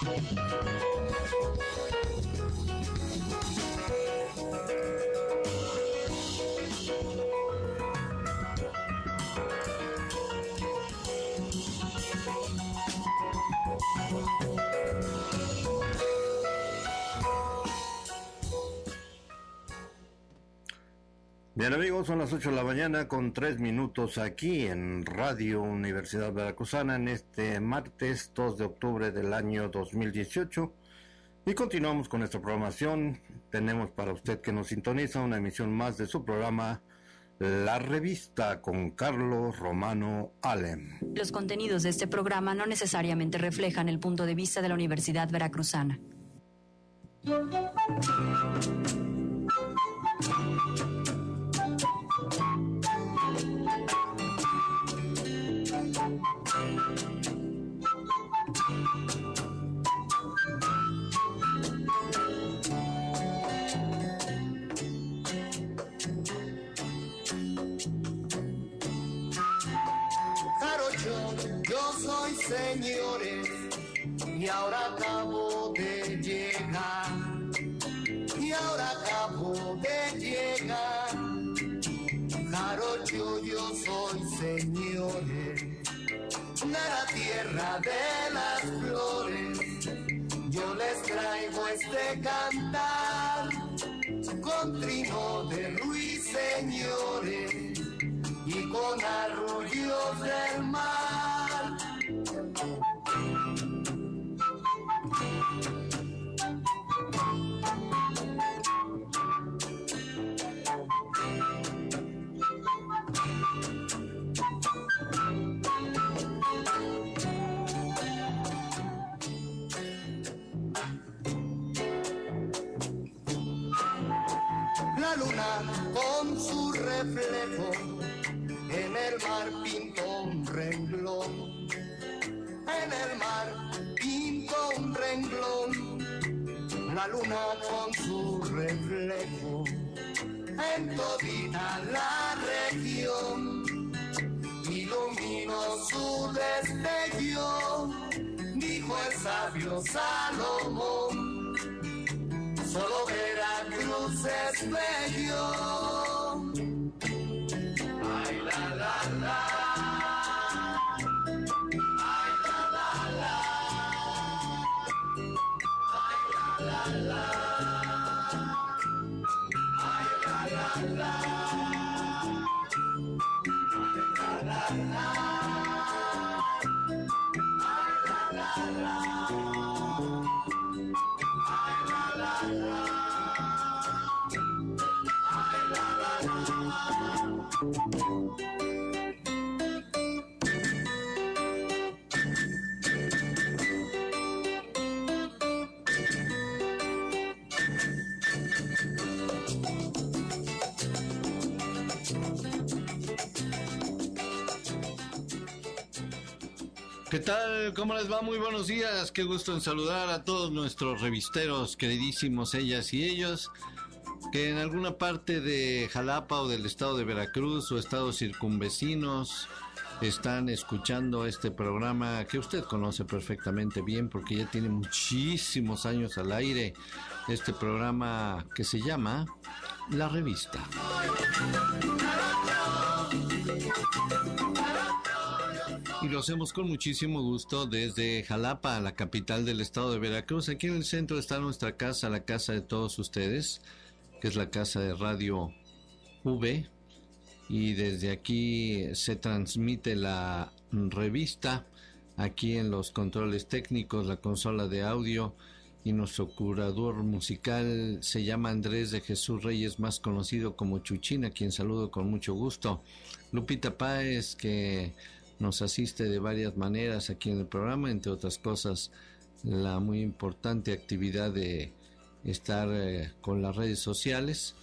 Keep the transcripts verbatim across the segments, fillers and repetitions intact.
Bien amigos, son las ocho de la mañana con tres minutos aquí en Radio Universidad Veracruzana en este martes dos de octubre del año dos mil dieciocho y continuamos con nuestra programación. Tenemos para usted que nos sintoniza una emisión más de su programa La Revista con Carlos Romano Alem. Los contenidos de este programa no necesariamente reflejan el punto de vista de la Universidad Veracruzana. Señores, y ahora acabo de llegar, y ahora acabo de llegar, Jarocho yo soy, señores, de la tierra de las flores, yo les traigo este cantar, con trino de Luis, señores, y con arrullos del mar. La luna con su reflejo en el mar pintó un renglón. En el mar pintó un renglón, la luna con su reflejo en todita la región, iluminó su destello, dijo el sabio Salomón, solo Veracruz es bello. Ay, la, la, la. ¿Qué tal? ¿Cómo les va? Muy buenos días. Qué gusto en saludar a todos nuestros revisteros, queridísimos ellas y ellos, que en alguna parte de Jalapa o del estado de Veracruz o estados circunvecinos están escuchando este programa que usted conoce perfectamente bien porque ya tiene muchísimos años al aire. Este programa que se llama La Revista. Y lo hacemos con muchísimo gusto desde Jalapa, la capital del estado de Veracruz. Aquí en el centro está nuestra casa, la casa de todos ustedes, que es la casa de Radio V. Y desde aquí se transmite la revista, aquí en los controles técnicos, la consola de audio, y nuestro curador musical se llama Andrés de Jesús Reyes, más conocido como Chuchín, a quien saludo con mucho gusto. Lupita Páez, que nos asiste de varias maneras aquí en el programa, entre otras cosas la muy importante actividad de estar eh, con las redes sociales,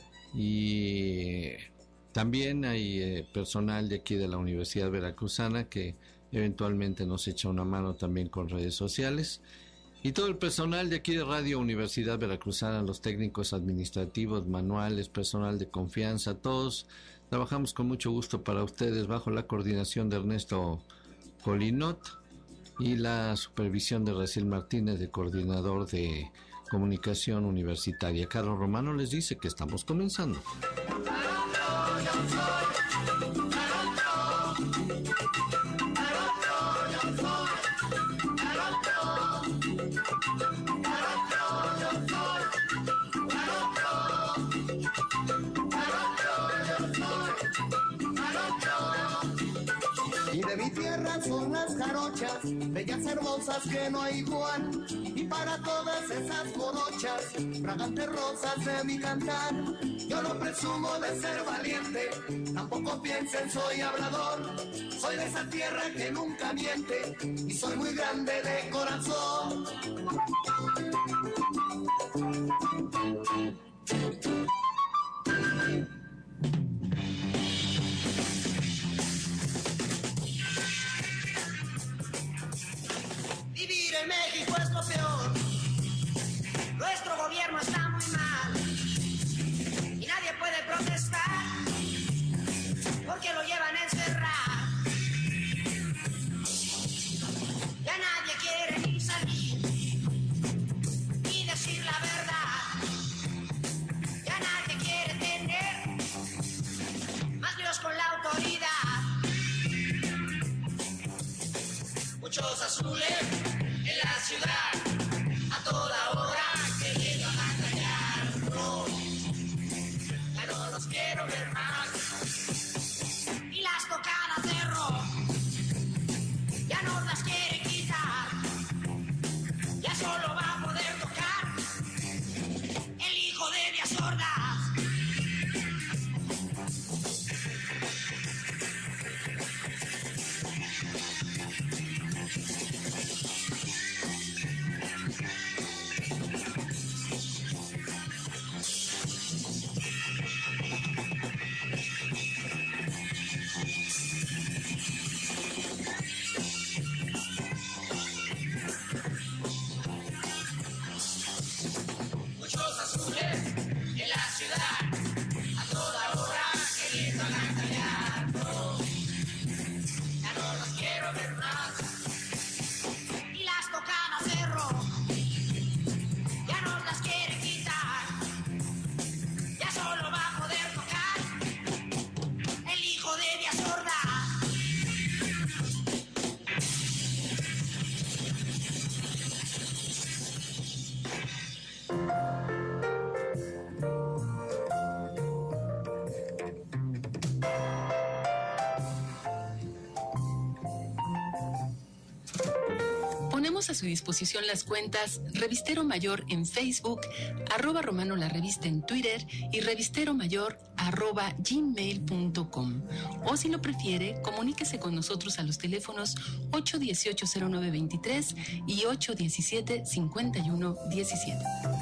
y también hay eh, personal de aquí de la Universidad Veracruzana que eventualmente nos echa una mano también con redes sociales, y todo el personal de aquí de Radio Universidad Veracruzana, los técnicos administrativos, manuales, personal de confianza, todos trabajamos con mucho gusto para ustedes bajo la coordinación de Ernesto Colinot, y la supervisión de Raciel Martínez, de coordinador de comunicación universitaria. Carlos Romano les dice que estamos comenzando. Y de mi tierra son las jarochas, bellas hermosas que no hay igual. Y para todas esas morochas, fragantes rosas de mi cantar, yo no presumo de ser valiente, tampoco piensen soy hablador. Soy de esa tierra que nunca miente y soy muy grande de corazón. Vivir en México es lo peor. Nuestro gobierno está muy mal y nadie puede protestar porque lo llevan a encerrar. Ya nadie quiere ni salir ni decir la verdad. Ya nadie quiere tener más líos con la autoridad. Muchos azules en la ciudad, a toda hora queriendo acañarnos. Ya no los quiero ver más. Y las tocadas de rock ya no las quiere quitar. Ya solo va a poder tocar el hijo de Díaz Ordaz. Muchos azules en la ciudad, a toda hora queriendo agantallarnos. Ya no los quiero ver más. Y las tocadas de rock ya no las quiere quitar. Ya solo va a poder tocar el hijo de Díaz Ordaz. Ponemos a su disposición las cuentas Revistero Mayor en Facebook, arroba Romano la Revista en Twitter y Revistero Mayor arroba gmail punto com. O si lo prefiere, comuníquese con nosotros a los teléfonos ocho uno ocho, cero nueve dos tres y ocho uno siete, cinco uno uno siete.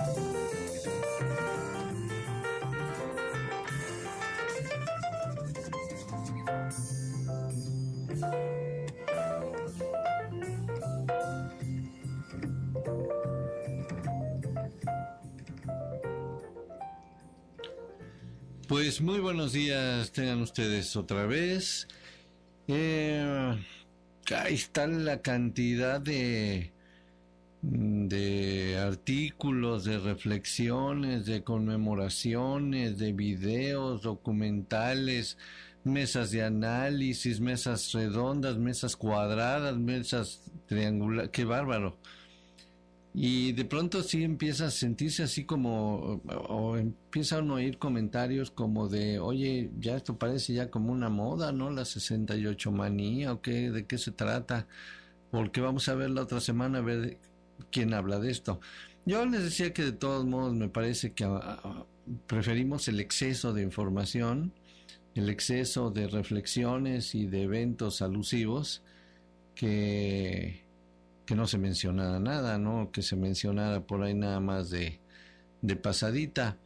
Pues muy buenos días, tengan ustedes otra vez. Eh, ahí está la cantidad de, de artículos, de reflexiones, de conmemoraciones, de videos, documentales, mesas de análisis, mesas redondas, mesas cuadradas, mesas triangulares. ¡Qué bárbaro! Y de pronto sí empieza a sentirse así como, o empieza uno a oír comentarios como de, oye, ya esto parece ya como una moda, ¿no? La sesenta y ocho manía, ¿o qué? ¿De qué se trata? Porque vamos a ver la otra semana, a ver quién habla de esto. Yo les decía que de todos modos me parece que uh, preferimos el exceso de información, el exceso de reflexiones y de eventos alusivos que... que no se mencionara nada, ¿no? Que se mencionara por ahí nada más de, de pasadita.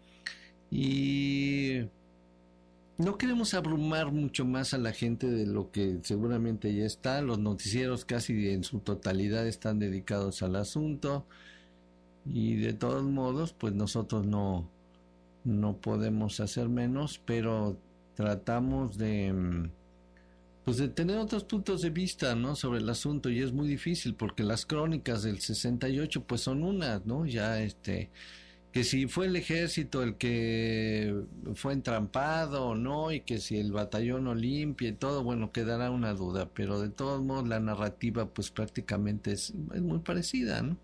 Y no queremos abrumar mucho más a la gente de lo que seguramente ya está. Los noticieros casi en su totalidad están dedicados al asunto. Y de todos modos, pues nosotros no, no podemos hacer menos, pero tratamos de... pues de tener otros puntos de vista, ¿no?, sobre el asunto, y es muy difícil porque las crónicas del sesenta y ocho pues son unas, ¿no? Ya este que si fue el ejército el que fue entrampado o no, y que si el batallón Olimpia y todo, bueno, quedará una duda, pero de todos modos la narrativa pues prácticamente es, es muy parecida, ¿no?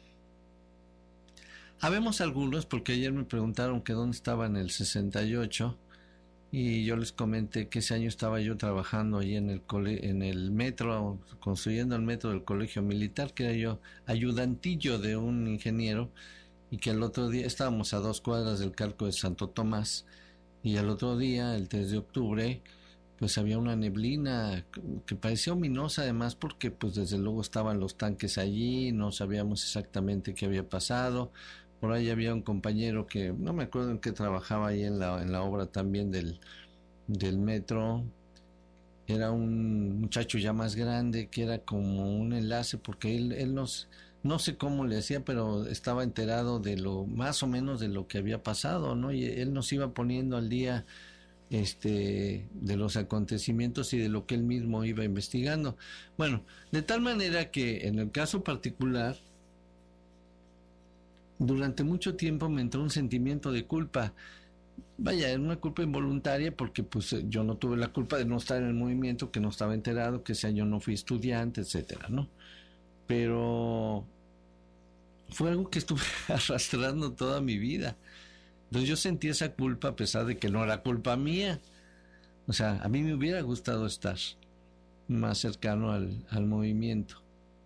Habemos algunos, porque ayer me preguntaron que dónde estaba en el sesenta y ocho, y yo les comenté que ese año estaba yo trabajando ahí en el cole, en el metro, construyendo el metro del colegio militar, que era yo ayudantillo de un ingeniero, y que el otro día estábamos a dos cuadras del Carco de Santo Tomás, y el otro día, el tres de octubre, pues había una neblina que parecía ominosa, además porque pues desde luego estaban los tanques allí, no sabíamos exactamente qué había pasado. Por ahí había un compañero que no me acuerdo en qué trabajaba ahí en la en la obra también del del metro. Era un muchacho ya más grande que era como un enlace, porque él él nos no sé cómo le hacía, pero estaba enterado de lo más o menos de lo que había pasado, ¿no? Y él nos iba poniendo al día este de los acontecimientos y de lo que él mismo iba investigando. Bueno, de tal manera que en el caso particular, durante mucho tiempo me entró un sentimiento de culpa. Vaya, era una culpa involuntaria porque pues yo no tuve la culpa de no estar en el movimiento, que no estaba enterado, que ese año no fui estudiante, etcétera, ¿no? Pero fue algo que estuve arrastrando toda mi vida. Entonces yo sentí esa culpa a pesar de que no era culpa mía. O sea, a mí me hubiera gustado estar más cercano al, al movimiento.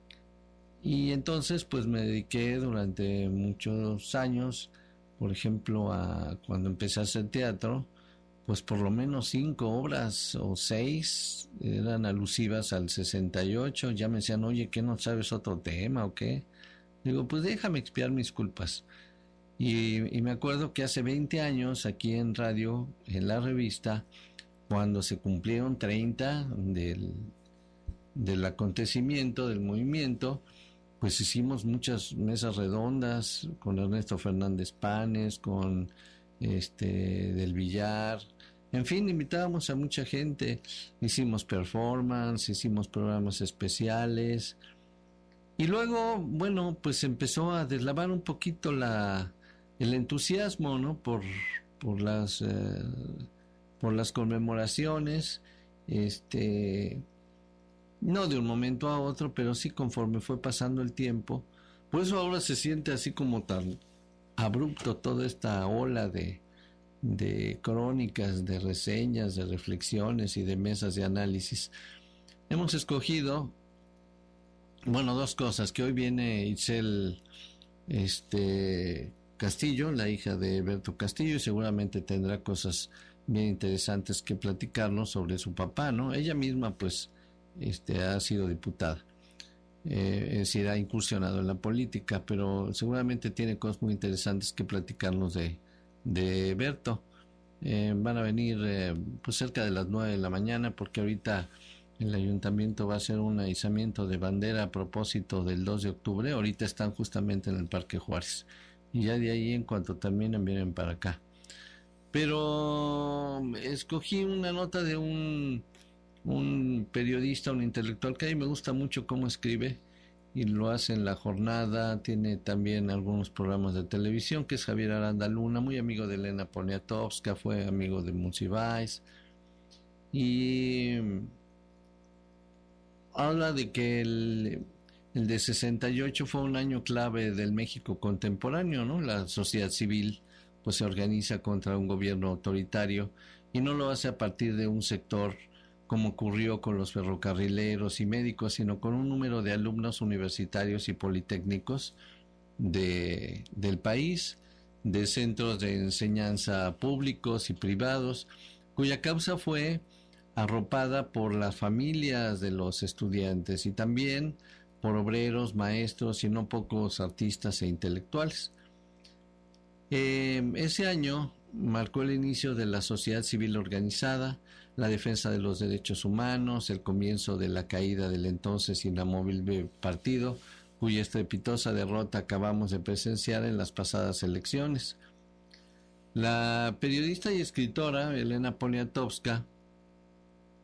Y entonces pues me dediqué durante muchos años, por ejemplo, a cuando empecé a hacer teatro, pues por lo menos cinco obras o seis eran alusivas al sesenta y ocho. Ya me decían, oye, ¿qué no sabes otro tema o qué? Digo, pues déjame expiar mis culpas. Y, y me acuerdo que hace veinte años aquí en radio, en la revista, cuando se cumplieron treinta del, del acontecimiento, del movimiento, pues hicimos muchas mesas redondas con Ernesto Fernández Panes, con este del Villar, en fin, invitábamos a mucha gente, hicimos performance, hicimos programas especiales, y luego, bueno, pues empezó a deslavar un poquito la el entusiasmo, ¿no? por por las eh, por las conmemoraciones, este no de un momento a otro, pero sí conforme fue pasando el tiempo. Por eso ahora se siente así como tan abrupto toda esta ola de, de crónicas, de reseñas, de reflexiones y de mesas de análisis. Hemos escogido, bueno, dos cosas, que hoy viene Itzel este, Castillo, la hija de Berto Castillo, y seguramente tendrá cosas bien interesantes que platicarnos sobre su papá, ¿no? Ella misma, pues, Este, ha sido diputada, eh, es decir, ha incursionado en la política, pero seguramente tiene cosas muy interesantes que platicarnos de, de Berto. Eh, van a venir eh, pues cerca de las nueve de la mañana, porque ahorita el ayuntamiento va a hacer un izamiento de bandera a propósito del dos de octubre. Ahorita están justamente en el Parque Juárez, y ya de ahí, en cuanto terminen, vienen para acá. Pero escogí una nota de un un periodista, un intelectual que a mí me gusta mucho cómo escribe, y lo hace en La Jornada, tiene también algunos programas de televisión, que es Javier Aranda Luna, muy amigo de Elena Poniatowska, fue amigo de Monsiváis, y habla de que el, el de sesenta y ocho fue un año clave del México contemporáneo, ¿no? La sociedad civil pues se organiza contra un gobierno autoritario, y no lo hace a partir de un sector como ocurrió con los ferrocarrileros y médicos, sino con un número de alumnos universitarios y politécnicos de, del país, de centros de enseñanza públicos y privados, cuya causa fue arropada por las familias de los estudiantes y también por obreros, maestros y no pocos artistas e intelectuales. Eh, ese año marcó el inicio de la sociedad civil organizada, la defensa de los derechos humanos, el comienzo de la caída del entonces inamovible partido, cuya estrepitosa derrota acabamos de presenciar en las pasadas elecciones. La periodista y escritora Elena Poniatowska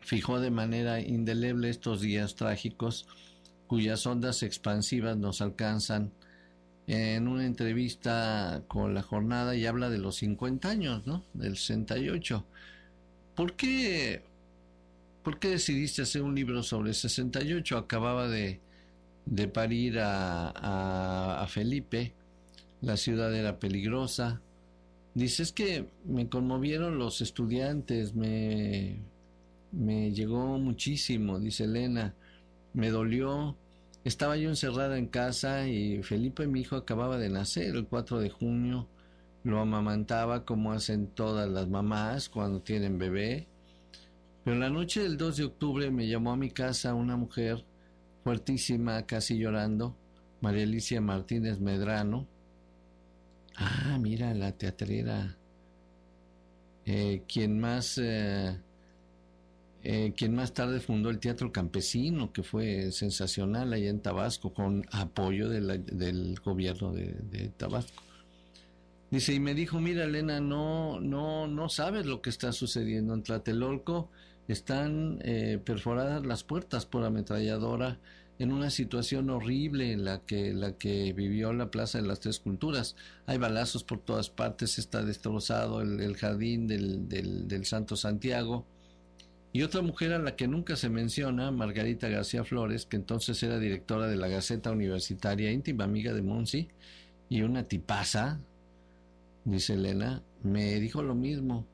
fijó de manera indeleble estos días trágicos cuyas ondas expansivas nos alcanzan. En una entrevista con La Jornada y habla de los cincuenta años, ¿no? Del sesenta y ocho. ¿Por qué, ¿Por qué decidiste hacer un libro sobre sesenta y ocho? Acababa de, de parir a, a, a Felipe, la ciudad era peligrosa. Dice, es que me conmovieron los estudiantes, me, me llegó muchísimo, dice Elena, me dolió. Estaba yo encerrada en casa y Felipe, mi hijo, acababa de nacer el cuatro de junio. Lo amamantaba como hacen todas las mamás cuando tienen bebé. Pero la noche del dos de octubre me llamó a mi casa una mujer fuertísima, casi llorando, María Alicia Martínez Medrano. Ah, mira, la teatrera. Eh, quien más... Eh, Eh, quien más tarde fundó el Teatro Campesino, que fue sensacional allá en Tabasco, con apoyo de la, del gobierno de, de Tabasco. Dice, y me dijo, mira, Elena, no, no, no sabes lo que está sucediendo en Tlatelolco, están eh, perforadas las puertas por ametralladora en una situación horrible en la que, la que vivió la Plaza de las Tres Culturas. Hay balazos por todas partes, está destrozado el, el jardín del, del, del Santo Santiago. Y otra mujer a la que nunca se menciona, Margarita García Flores, que entonces era directora de la Gaceta Universitaria, íntima amiga de Monsi, y una tipaza, dice Elena, me dijo lo mismo.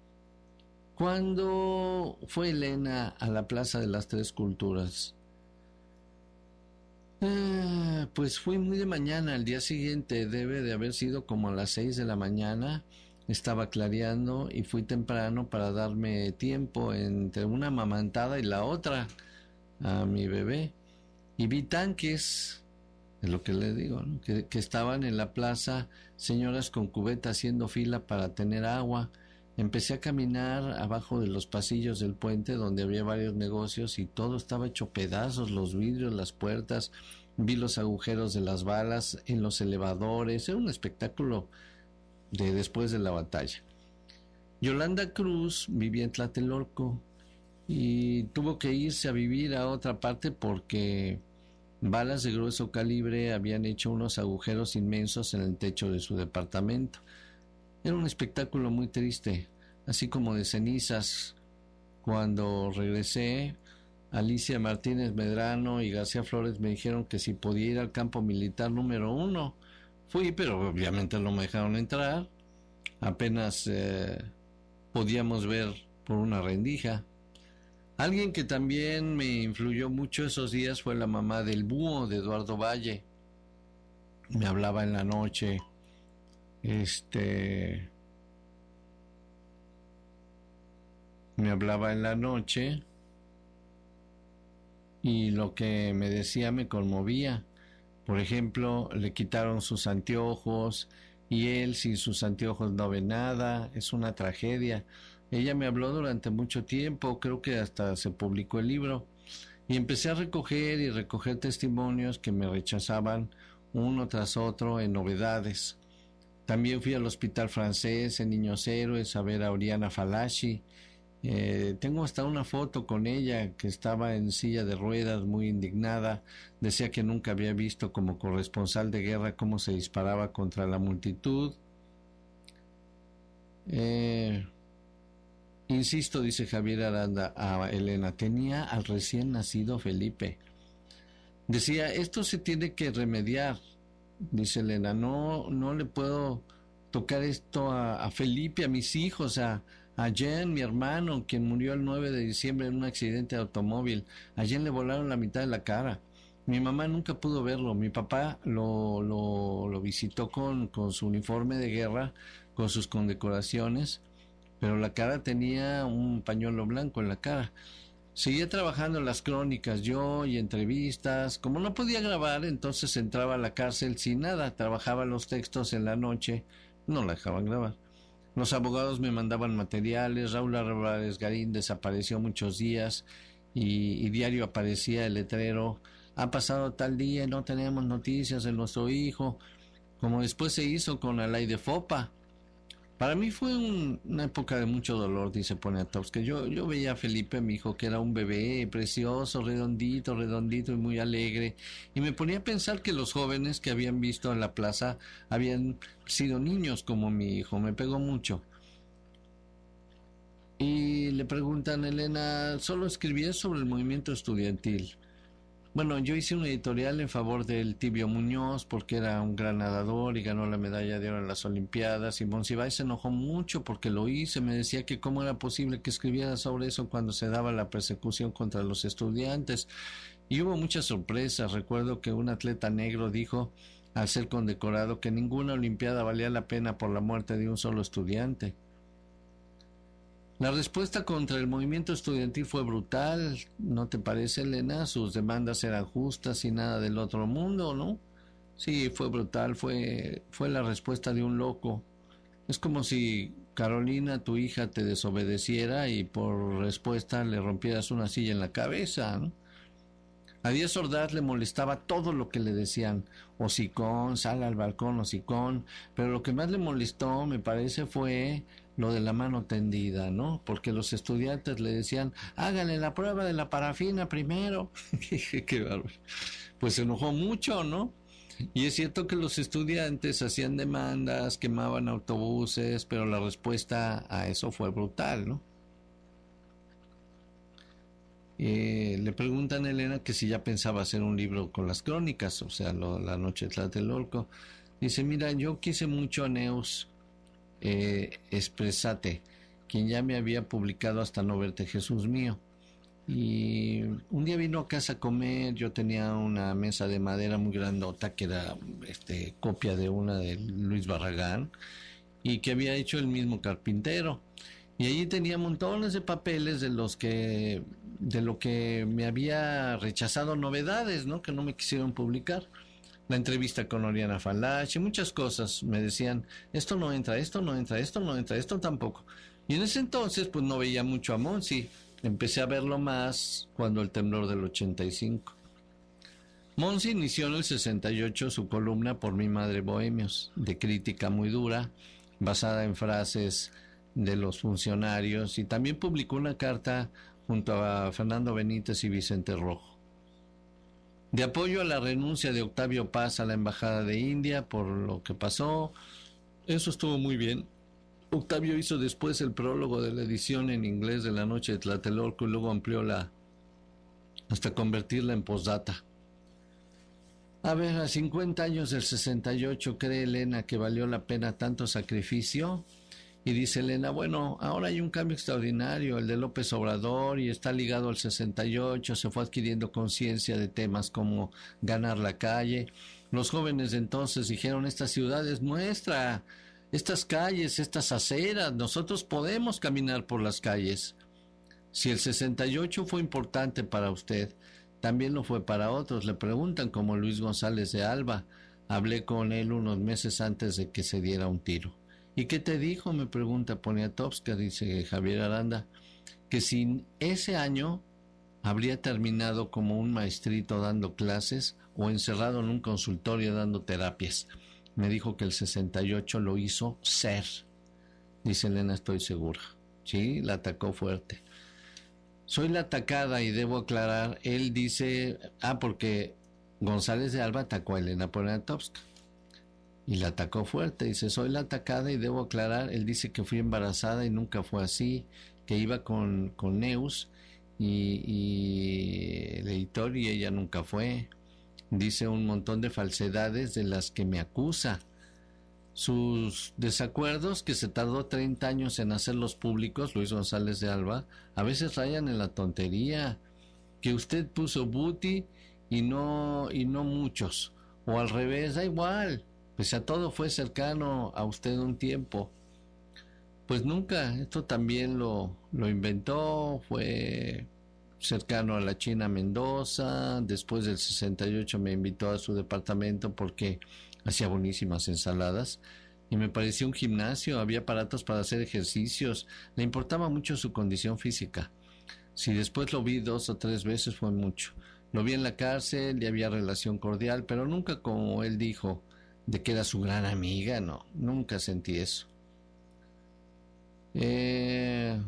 ¿Cuándo fue Elena a la Plaza de las Tres Culturas? Ah, pues fui muy de mañana, al día siguiente debe de haber sido como a las seis de la mañana. Estaba clareando y fui temprano para darme tiempo entre una amamantada y la otra a mi bebé. Y vi tanques, es lo que le digo, ¿no? que, que estaban en la plaza, señoras con cubeta haciendo fila para tener agua. Empecé a caminar abajo de los pasillos del puente donde había varios negocios y todo estaba hecho pedazos, los vidrios, las puertas. Vi los agujeros de las balas en los elevadores. Era un espectáculo de después de la batalla. Yolanda Cruz vivía en Tlatelolco y tuvo que irse a vivir a otra parte porque balas de grueso calibre habían hecho unos agujeros inmensos en el techo de su departamento. Era un espectáculo muy triste, así como de cenizas. Cuando regresé, Alicia Martínez Medrano y García Flores me dijeron que si podía ir al campo militar número uno. Fui, pero obviamente no me dejaron entrar. Apenas eh, podíamos ver por una rendija. Alguien que también me influyó mucho esos días fue la mamá del búho, de Eduardo Valle. Me hablaba en la noche. Este... Me hablaba en la noche. Y lo que me decía me conmovía. Por ejemplo, le quitaron sus anteojos y él sin sus anteojos no ve nada, es una tragedia. Ella me habló durante mucho tiempo, creo que hasta se publicó el libro, y empecé a recoger y recoger testimonios que me rechazaban uno tras otro en novedades. También fui al Hospital Francés en Niños Héroes a ver a Oriana Falaschi. Eh, tengo hasta una foto con ella que estaba en silla de ruedas muy indignada. Decía que nunca había visto como corresponsal de guerra cómo se disparaba contra la multitud. Eh, insisto, dice Javier Aranda a Elena, tenía al recién nacido Felipe. Decía, esto se tiene que remediar. Dice Elena, no, no le puedo tocar esto a, a Felipe, a mis hijos, a A Jen, mi hermano, quien murió el nueve de diciembre en un accidente de automóvil. A Jen le volaron la mitad de la cara. Mi mamá nunca pudo verlo. Mi papá lo, lo, lo visitó con, con su uniforme de guerra, con sus condecoraciones, pero la cara tenía un pañuelo blanco en la cara. Seguía trabajando en las crónicas, yo, y entrevistas. Como no podía grabar, entonces entraba a la cárcel sin nada. Trabajaba los textos en la noche, no la dejaban grabar. Los abogados me mandaban materiales. Raúl Álvarez Garín desapareció muchos días y, y diario aparecía el letrero, ha pasado tal día y no tenemos noticias de nuestro hijo, como después se hizo con Alay de Fopa. Para mí fue un, una época de mucho dolor, dice Poniatowska. Yo, yo veía a Felipe, mi hijo, que era un bebé precioso, redondito, redondito y muy alegre. Y me ponía a pensar que los jóvenes que habían visto en la plaza habían sido niños como mi hijo. Me pegó mucho. Y le preguntan, Elena, ¿solo escribías sobre el movimiento estudiantil? Bueno, yo hice una editorial en favor del Tibio Muñoz porque era un gran nadador y ganó la medalla de oro en las Olimpiadas, y Monsiváis se enojó mucho porque lo hice, me decía que cómo era posible que escribiera sobre eso cuando se daba la persecución contra los estudiantes, y hubo muchas sorpresas. Recuerdo que un atleta negro dijo, al ser condecorado, que ninguna Olimpiada valía la pena por la muerte de un solo estudiante. La respuesta contra el movimiento estudiantil fue brutal, ¿no te parece, Elena? Sus demandas eran justas y nada del otro mundo, ¿no? Sí, fue brutal, fue, fue la respuesta de un loco. Es como si Carolina, tu hija, te desobedeciera y por respuesta le rompieras una silla en la cabeza, ¿no? A Díaz Ordaz le molestaba todo lo que le decían, hocicón, sal al balcón, hocicón, pero lo que más le molestó, me parece, fue lo de la mano tendida, ¿no? Porque los estudiantes le decían, háganle la prueba de la parafina primero. Qué bárbaro. Pues se enojó mucho, ¿no? Y es cierto que los estudiantes hacían demandas, quemaban autobuses, pero la respuesta a eso fue brutal, ¿no? Eh, le preguntan a Elena que si ya pensaba hacer un libro con las crónicas, o sea, lo, La noche de Tlatelolco. Dice, mira, yo quise mucho a Neus eh, Expresate, quien ya me había publicado Hasta no verte, Jesús mío. Y un día vino a casa a comer, yo tenía una mesa de madera muy grandota, que era este, copia de una de Luis Barragán, y que había hecho el mismo carpintero. Y allí tenía montones de papeles de los que, de lo que me había rechazado, novedades, ¿no? Que no me quisieron publicar. La entrevista con Oriana Falache, muchas cosas. Me decían, esto no entra, esto no entra, esto no entra, esto tampoco. Y en ese entonces, pues no veía mucho a Monsi. Empecé a verlo más cuando el temblor del ochenta y cinco. Monsi inició en el sesenta y ocho su columna Por mi madre bohemios, de crítica muy dura, basada en frases de los funcionarios, y también publicó una carta junto a Fernando Benítez y Vicente Rojo de apoyo a la renuncia de Octavio Paz a la embajada de India por lo que pasó. Eso estuvo muy bien. Octavio hizo después el prólogo de la edición en inglés de La noche de Tlatelolco y luego amplió la hasta convertirla en postdata. A ver, a cincuenta años del sesenta y ocho, ¿cree Elena que valió la pena tanto sacrificio? Y dice Elena, bueno, ahora hay un cambio extraordinario, el de López Obrador, y está ligado al sesenta y ocho, se fue adquiriendo conciencia de temas como ganar la calle. Los jóvenes de entonces dijeron, esta ciudad es nuestra, estas calles, estas aceras, nosotros podemos caminar por las calles. Si el sesenta y ocho fue importante para usted, también lo fue para otros. Le preguntan, como Luis González de Alba. Hablé con él unos meses antes de que se diera un tiro. ¿Y qué te dijo?, me pregunta Poniatowska, dice Javier Aranda, que si ese año habría terminado como un maestrito dando clases o encerrado en un consultorio dando terapias. Me dijo que el sesenta y ocho lo hizo ser. Dice Elena, estoy segura. Sí, la atacó fuerte. Soy la atacada y debo aclarar, él dice, ah, porque González de Alba atacó a Elena Poniatowska. Y la atacó fuerte, dice, soy la atacada y debo aclarar, él dice que fui embarazada y nunca fue así, que iba con, con Neus y, y el editor y ella nunca fue. Dice un montón de falsedades de las que me acusa. Sus desacuerdos, que se tardó treinta años en hacerlos públicos, Luis González de Alba, a veces rayan en la tontería. Que usted puso Buti y no, y no muchos, o al revés, da igual. Pese a todo fue cercano a usted un tiempo. Pues nunca, esto también lo, lo inventó, fue cercano a la China Mendoza. Después del sesenta y ocho me invitó a su departamento porque hacía buenísimas ensaladas y me pareció un gimnasio, había aparatos para hacer ejercicios, le importaba mucho su condición física. Si después lo vi dos o tres veces fue mucho. Lo vi en la cárcel y había relación cordial, pero nunca como él dijo, de que era su gran amiga, no, nunca sentí eso. Eh,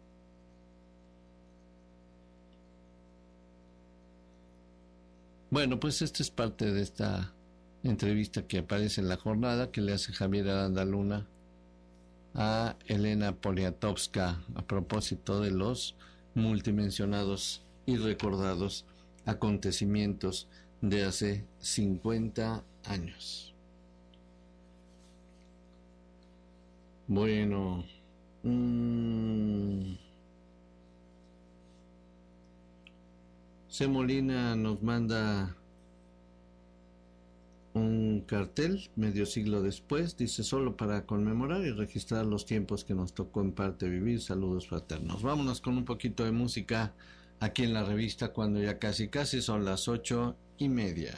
bueno, pues esta es parte de esta entrevista que aparece en la jornada que le hace Javier Aranda Luna a Elena Poniatowska a propósito de los multimensionados y recordados acontecimientos de hace cincuenta años. Bueno, mmm, C. Molina nos manda un cartel medio siglo después, dice: solo para conmemorar y registrar los tiempos que nos tocó en parte vivir, saludos fraternos. Vámonos con un poquito de música aquí en la revista cuando ya casi casi son las ocho y media.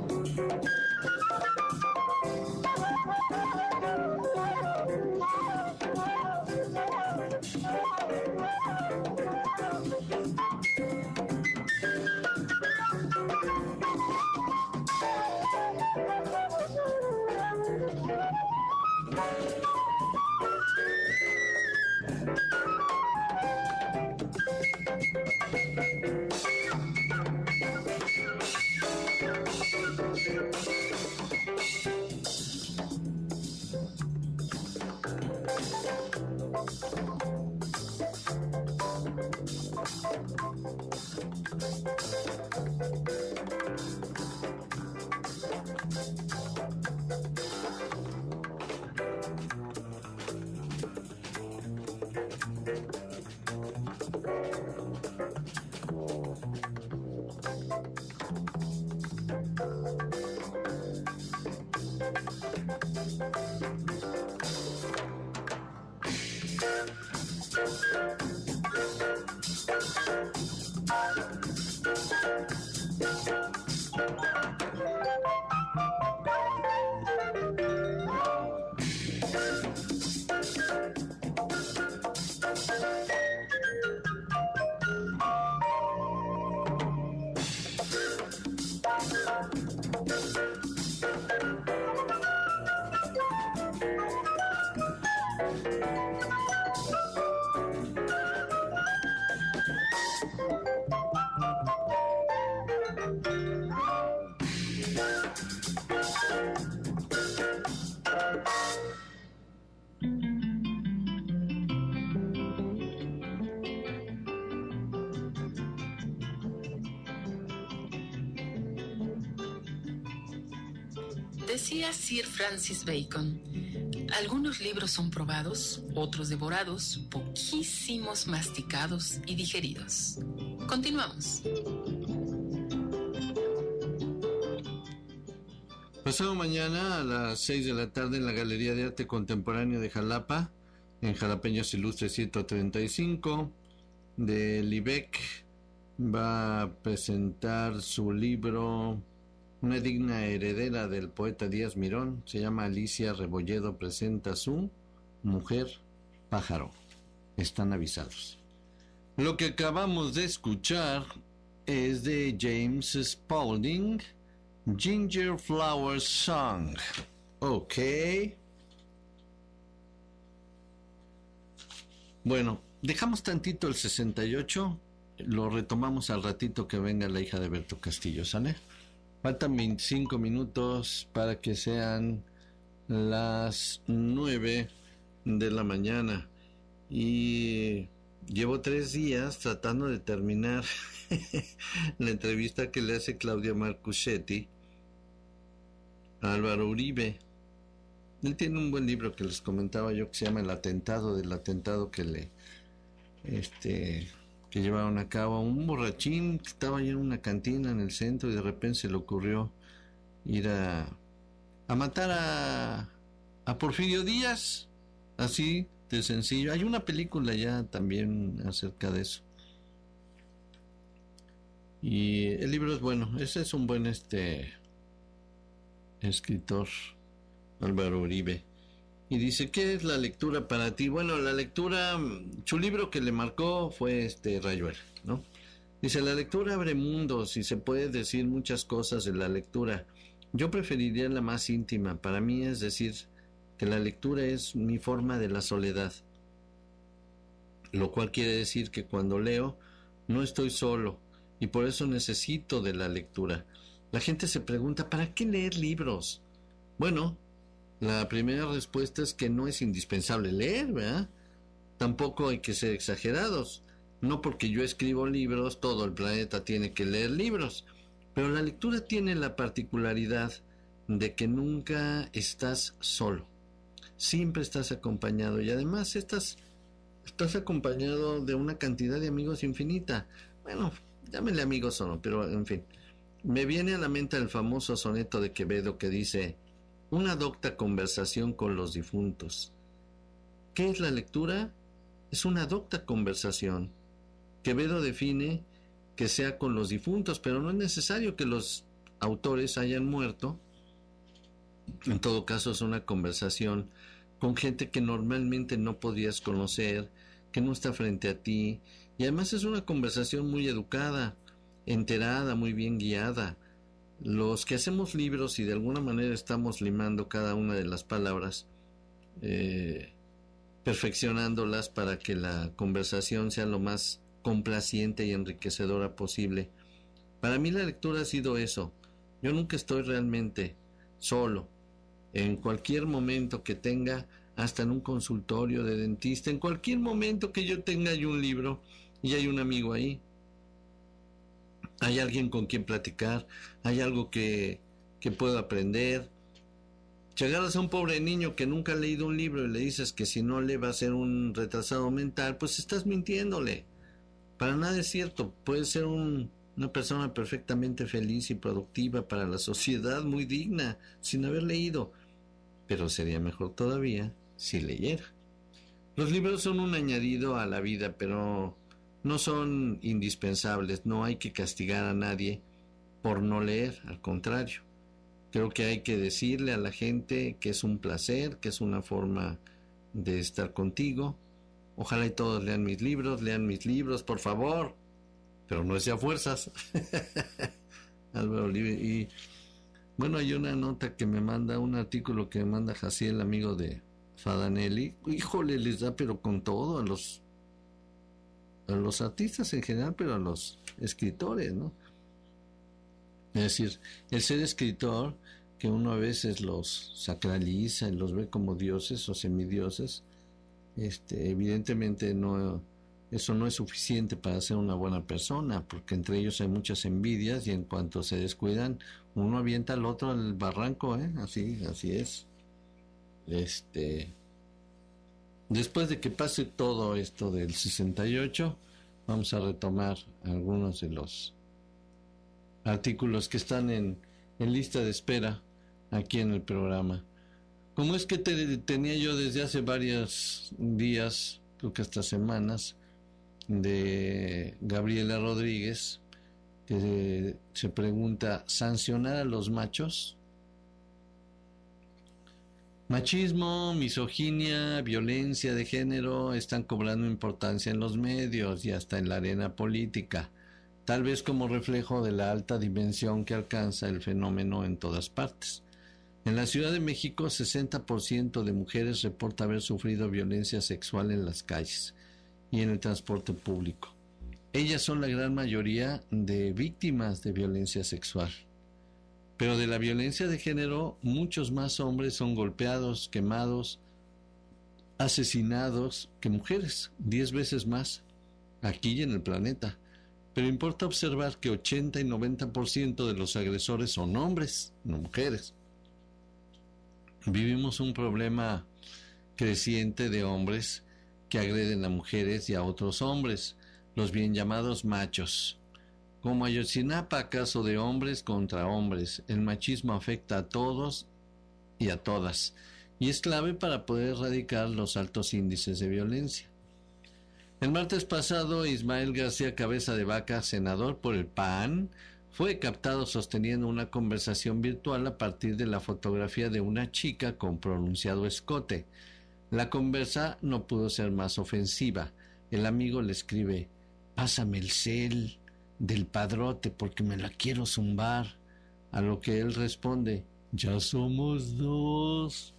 Decía Sir Francis Bacon, algunos libros son probados, otros devorados, poquísimos masticados y digeridos. Continuamos. Pasado mañana a las seis de la tarde en la Galería de Arte Contemporáneo de Jalapa, en Jalapeños Ilustres ciento treinta y cinco, de Libec, va a presentar su libro Una digna heredera del poeta Díaz Mirón. Se llama Alicia Rebolledo presenta su Mujer Pájaro. Están avisados. Lo que acabamos de escuchar es de James Spaulding, Ginger Flower Song. Ok. Bueno, dejamos tantito el sesenta y ocho, lo retomamos al ratito que venga la hija de Berto Castillo, ¿sale? Faltan veinticinco minutos para que sean las nueve de la mañana. Y llevo tres días tratando de terminar la entrevista que le hace Claudia Marcusetti a Álvaro Uribe. Él tiene un buen libro que les comentaba yo que se llama El atentado, del atentado que le... este... que llevaron a cabo a un borrachín que estaba allí en una cantina en el centro y de repente se le ocurrió ir a, a matar a, a Porfirio Díaz, así de sencillo. Hay una película ya también acerca de eso. Y el libro es bueno, ese es un buen este escritor, Álvaro Uribe. Y dice, ¿qué es la lectura para ti? Bueno, la lectura, su libro que le marcó fue este Rayuela, ¿no? Dice, la lectura abre mundos y se puede decir muchas cosas de la lectura. Yo preferiría la más íntima. Para mí es decir que la lectura es mi forma de la soledad. Lo cual quiere decir que cuando leo no estoy solo y por eso necesito de la lectura. La gente se pregunta, ¿para qué leer libros? Bueno, la primera respuesta es que no es indispensable leer, ¿verdad? Tampoco hay que ser exagerados. No porque yo escribo libros, todo el planeta tiene que leer libros. Pero la lectura tiene la particularidad de que nunca estás solo. Siempre estás acompañado y además estás, estás acompañado de una cantidad de amigos infinita. Bueno, llámenle amigos o no, pero en fin. Me viene a la mente el famoso soneto de Quevedo que dice... Una docta conversación con los difuntos. ¿Qué es la lectura? Es una docta conversación. Quevedo define que sea con los difuntos, pero no es necesario que los autores hayan muerto. En todo caso, es una conversación con gente que normalmente no podrías conocer, que no está frente a ti, y además es una conversación muy educada, enterada, muy bien guiada. Los que hacemos libros y de alguna manera estamos limando cada una de las palabras, eh, perfeccionándolas para que la conversación sea lo más complaciente y enriquecedora posible. Para mí la lectura ha sido eso. Yo nunca estoy realmente solo. En cualquier momento que tenga, hasta en un consultorio de dentista, en cualquier momento que yo tenga hay un libro y hay un amigo ahí. Hay alguien con quien platicar, hay algo que, que puedo aprender. Si agarras a un pobre niño que nunca ha leído un libro y le dices que si no lee va a ser un retrasado mental, pues estás mintiéndole. Para nada es cierto. Puede ser un, una persona perfectamente feliz y productiva para la sociedad, muy digna, sin haber leído. Pero sería mejor todavía si leyera. Los libros son un añadido a la vida, pero no son indispensables. No hay que castigar a nadie por no leer, al contrario. Creo que hay que decirle a la gente que es un placer, que es una forma de estar contigo. Ojalá y todos lean mis libros, lean mis libros, por favor. Pero no es a fuerzas. Álvaro Olive. Y bueno, hay una nota que me manda, un artículo que me manda Jaciel, amigo de Fadanelli. Híjole, les da pero con todo a los a los artistas en general, pero a los escritores, ¿no? Es decir, el ser escritor, que uno a veces los sacraliza y los ve como dioses o semidioses, este, evidentemente no, eso no es suficiente para ser una buena persona, porque entre ellos hay muchas envidias y en cuanto se descuidan, uno avienta al otro al barranco, ¿eh? Así, así es. Este, después de que pase todo esto del sesenta y ocho, vamos a retomar algunos de los artículos que están en, en lista de espera aquí en el programa. Como es que te, tenía yo desde hace varios días, creo que hasta semanas, de Gabriela Rodríguez, que se pregunta: ¿sancionar a los machos? Machismo, misoginia, violencia de género están cobrando importancia en los medios y hasta en la arena política, tal vez como reflejo de la alta dimensión que alcanza el fenómeno en todas partes. En la Ciudad de México, sesenta por ciento de mujeres reporta haber sufrido violencia sexual en las calles y en el transporte público. Ellas son la gran mayoría de víctimas de violencia sexual. Pero de la violencia de género, muchos más hombres son golpeados, quemados, asesinados que mujeres, diez veces más, aquí y en el planeta. Pero importa observar que ochenta y noventa por ciento de los agresores son hombres, no mujeres. Vivimos un problema creciente de hombres que agreden a mujeres y a otros hombres, los bien llamados machos. Como Ayotzinapa, caso de hombres contra hombres, el machismo afecta a todos y a todas, y es clave para poder erradicar los altos índices de violencia. El martes pasado, Ismael García Cabeza de Vaca, senador por el P A N, fue captado sosteniendo una conversación virtual a partir de la fotografía de una chica con pronunciado escote. La conversa no pudo ser más ofensiva. El amigo le escribe: «Pásame el cel del padrote porque me la quiero zumbar», a lo que él responde: «Ya somos dos».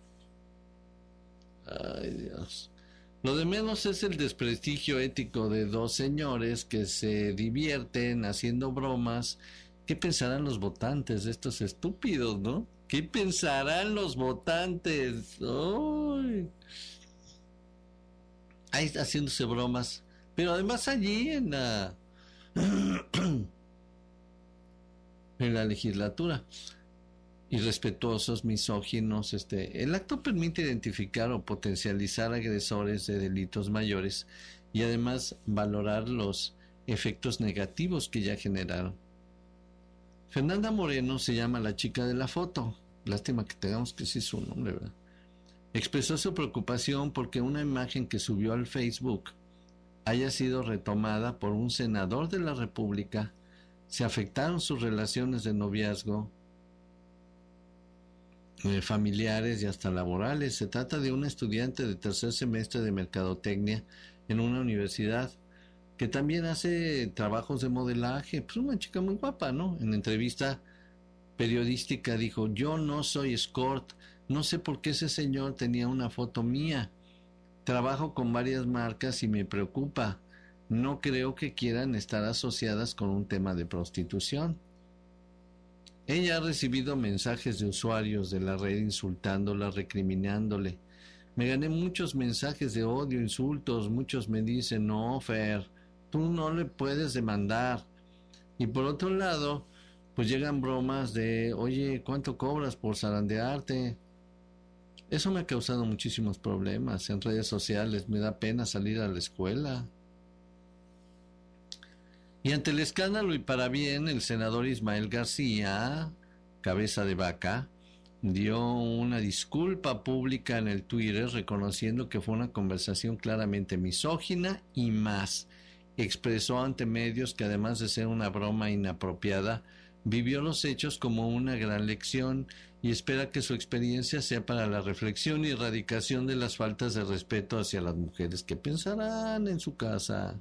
Ay, Dios. Lo de menos es el desprestigio ético de dos señores que se divierten haciendo bromas. ¿Qué pensarán los votantes de estos estúpidos, no? ¿Qué pensarán los votantes? ¡Ay! Ahí haciéndose bromas. Pero además allí en la en la legislatura, irrespetuosos, misóginos. Este, el acto permite identificar o potencializar agresores de delitos mayores y además valorar los efectos negativos que ya generaron. Fernanda Moreno se llama la chica de la foto. Lástima que tengamos que decir su nombre, ¿verdad? Expresó su preocupación porque una imagen que subió al Facebook haya sido retomada por un senador de la República se afectaron sus relaciones de noviazgo, eh, familiares y hasta laborales. Se trata de una estudiante de tercer semestre de mercadotecnia en una universidad que también hace trabajos de modelaje. Pues una chica muy guapa, ¿no? En entrevista periodística dijo: yo no soy escort, no sé por qué ese señor tenía una foto mía, trabajo con varias marcas y me preocupa, no creo que quieran estar asociadas con un tema de prostitución. Ella ha recibido mensajes de usuarios de la red insultándola, recriminándole. Me gané muchos mensajes de odio, insultos, muchos me dicen: no, Fer, tú no le puedes demandar. Y por otro lado, pues llegan bromas de: oye, ¿cuánto cobras por zarandearte? Eso me ha causado muchísimos problemas en redes sociales, me da pena salir a la escuela. Y ante el escándalo y para bien, el senador Ismael García, cabeza de vaca, dio una disculpa pública en el Twitter reconociendo que fue una conversación claramente misógina y más. Expresó ante medios que además de ser una broma inapropiada, vivió los hechos como una gran lección y espera que su experiencia sea para la reflexión y erradicación de las faltas de respeto hacia las mujeres que pensarán en su casa.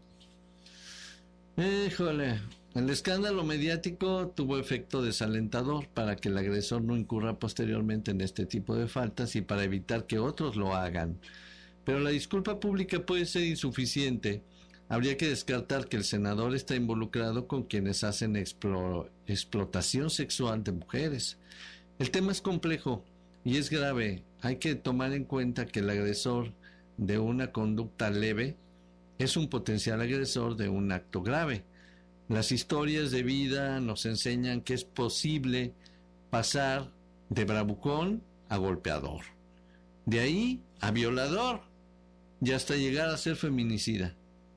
Híjole, el escándalo mediático tuvo efecto desalentador para que el agresor no incurra posteriormente en este tipo de faltas y para evitar que otros lo hagan. Pero la disculpa pública puede ser insuficiente. Habría que descartar que el senador está involucrado con quienes hacen explo- explotación sexual de mujeres. El tema es complejo y es grave. Hay que tomar en cuenta que el agresor de una conducta leve es un potencial agresor de un acto grave. Las historias de vida nos enseñan que es posible pasar de bravucón a golpeador, de ahí a violador y hasta llegar a ser feminicida.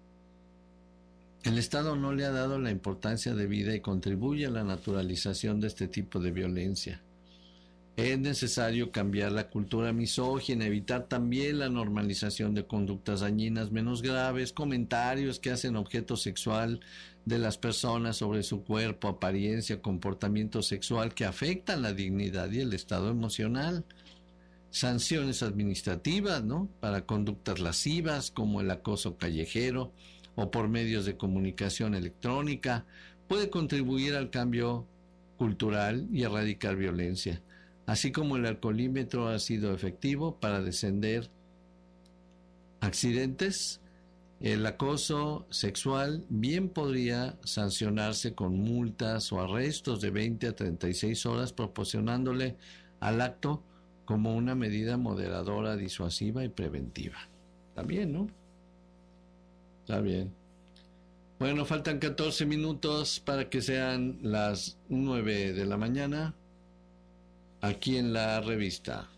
El Estado no le ha dado la importancia debida y contribuye a la naturalización de este tipo de violencia. Es necesario cambiar la cultura misógina, evitar también la normalización de conductas dañinas menos graves, comentarios que hacen objeto sexual de las personas sobre su cuerpo, apariencia, comportamiento sexual que afectan la dignidad y el estado emocional. Sanciones administrativas, ¿no?, para conductas lascivas como el acoso callejero o por medios de comunicación electrónica, puede contribuir al cambio cultural y erradicar violencia. Así como el alcoholímetro ha sido efectivo para descender accidentes, el acoso sexual bien podría sancionarse con multas o arrestos de veinte a treinta y seis horas, proporcionándole al acto como una medida moderadora, disuasiva y preventiva. Está bien, ¿no? Está bien. Bueno, faltan catorce minutos para que sean las nueve de la mañana. Aquí en la revista.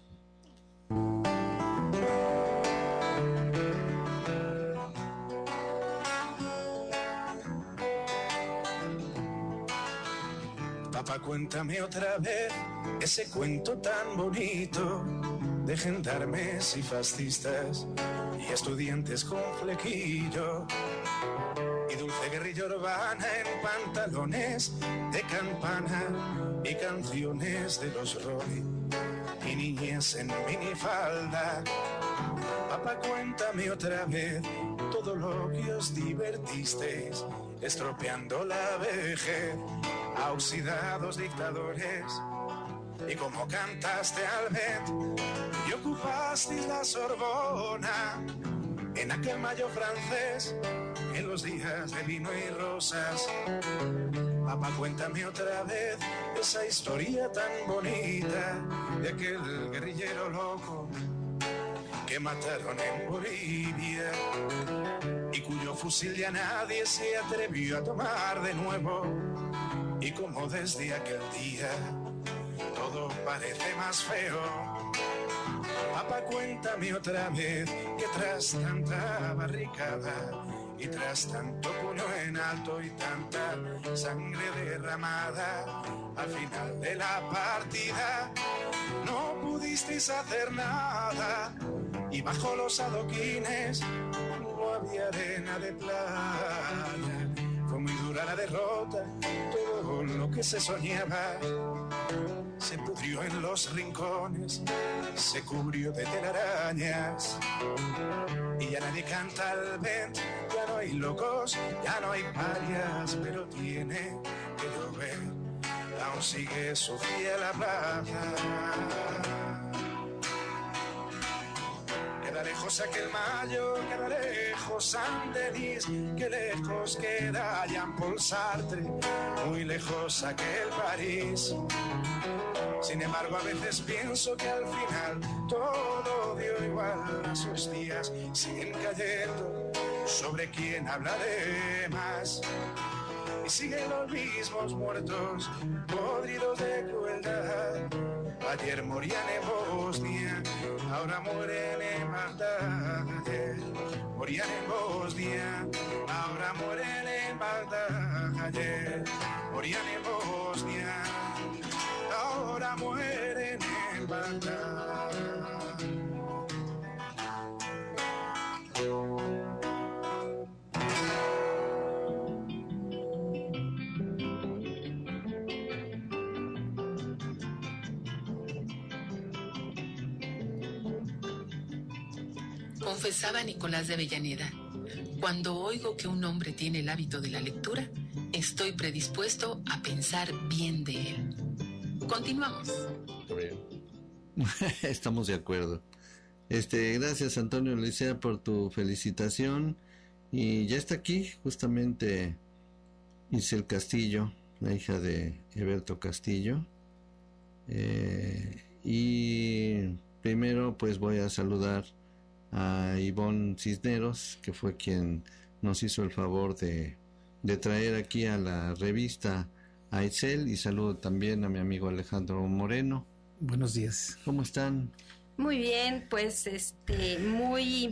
Papá, cuéntame otra vez ese cuento tan bonito de gendarmes y fascistas y estudiantes con flequillo y dulce guerrilla urbana en pantalones de campana y canciones de los Roy y niñez en minifalda. Papá, cuéntame otra vez todo lo que os divertisteis estropeando la vejez a oxidados dictadores y como cantaste al Bet y ocupasteis la Sorbona en aquel mayo francés en los días de vino y rosas. Papá, cuéntame otra vez esa historia tan bonita de aquel guerrillero loco que mataron en Bolivia y cuyo fusil ya nadie se atrevió a tomar de nuevo y como desde aquel día todo parece más feo. Papá, cuéntame otra vez que tras tanta barricada y tras tanto puño en alto y tanta sangre derramada, al final de la partida no pudisteis hacer nada y bajo los adoquines no había arena de playa. Fue muy dura sola la derrota, todo lo que se soñaba se pudrió en los rincones, se cubrió de telarañas. Y ya nadie canta al vento, ya no hay locos, ya no hay parias, pero tiene que llover, aún sigue su fiel la plaza. Queda lejos aquel mayo, queda lejos San Denis, que lejos queda Jean-Paul Sartre, muy lejos aquel París. Sin embargo, a veces pienso que al final todo dio igual, a sus días siguen cayendo sobre quien hablaré más. Y siguen los mismos muertos, podridos de crueldad. Ayer morían en Bosnia, ahora mueren en Bagdad. Ayer morían en Bosnia, ahora mueren en Bagdad. Ayer morían en Bosnia, ahora mueren en Bagdad. Confesaba Nicolás de Avellaneda: cuando oigo que un hombre tiene el hábito de la lectura, estoy predispuesto a pensar bien de él. Continuamos. Estamos de acuerdo. Este, gracias Antonio Licea por tu felicitación. Y ya está aquí justamente Isel Castillo, la hija de Eberto Castillo. Eh, y primero pues voy a saludar a Ivonne Cisneros, que fue quien nos hizo el favor de, de traer aquí a la revista a Itzel, y saludo también a mi amigo Alejandro Moreno. Buenos días. ¿Cómo están? Muy bien, pues este, muy,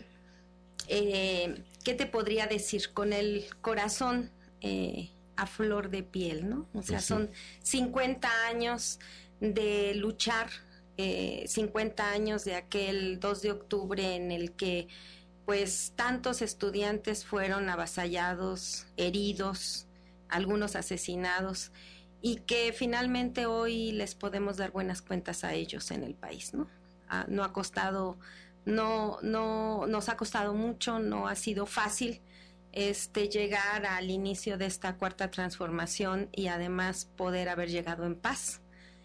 eh, ¿qué te podría decir? Con el corazón eh, a flor de piel, ¿no? O sea, pues sí. Son cincuenta años de luchar, eh, cincuenta años de aquel dos de octubre en el que pues tantos estudiantes fueron avasallados, heridos, algunos asesinados, y que finalmente hoy les podemos dar buenas cuentas a ellos en el país, ¿no? Ah, no ha costado, no, no, nos ha costado mucho, no ha sido fácil este llegar al inicio de esta cuarta transformación y además poder haber llegado en paz.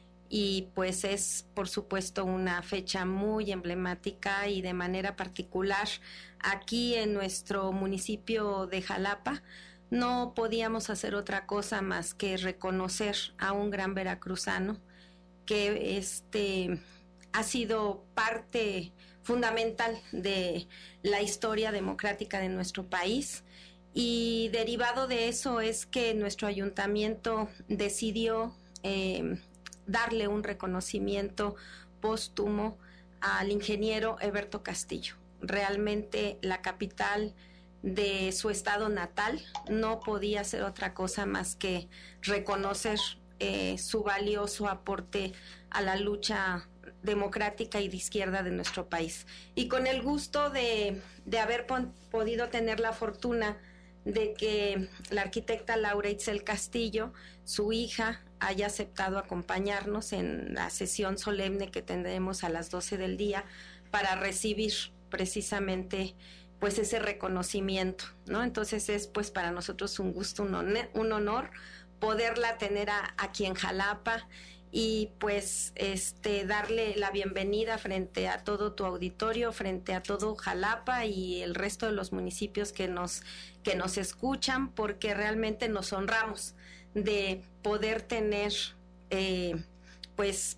Y pues es por supuesto una fecha muy emblemática, y de manera particular aquí en nuestro municipio de Jalapa no podíamos hacer otra cosa más que reconocer a un gran veracruzano que este ha sido parte fundamental de la historia democrática de nuestro país, y derivado de eso es que nuestro ayuntamiento decidió eh, darle un reconocimiento póstumo al ingeniero Eberto Castillo. Realmente la capital de su estado natal no podía hacer otra cosa más que reconocer eh, su valioso aporte a la lucha democrática y de izquierda de nuestro país. Y con el gusto de, de haber pon, podido tener la fortuna de que la arquitecta Laura Itzel Castillo, su hija, haya aceptado acompañarnos en la sesión solemne que tendremos a las doce del día para recibir precisamente pues ese reconocimiento, ¿no? Entonces es pues para nosotros un gusto, un honor, un honor poderla tener a, aquí en Jalapa, y pues este darle la bienvenida frente a todo tu auditorio, frente a todo Jalapa y el resto de los municipios que nos que nos escuchan, porque realmente nos honramos de poder tener eh, pues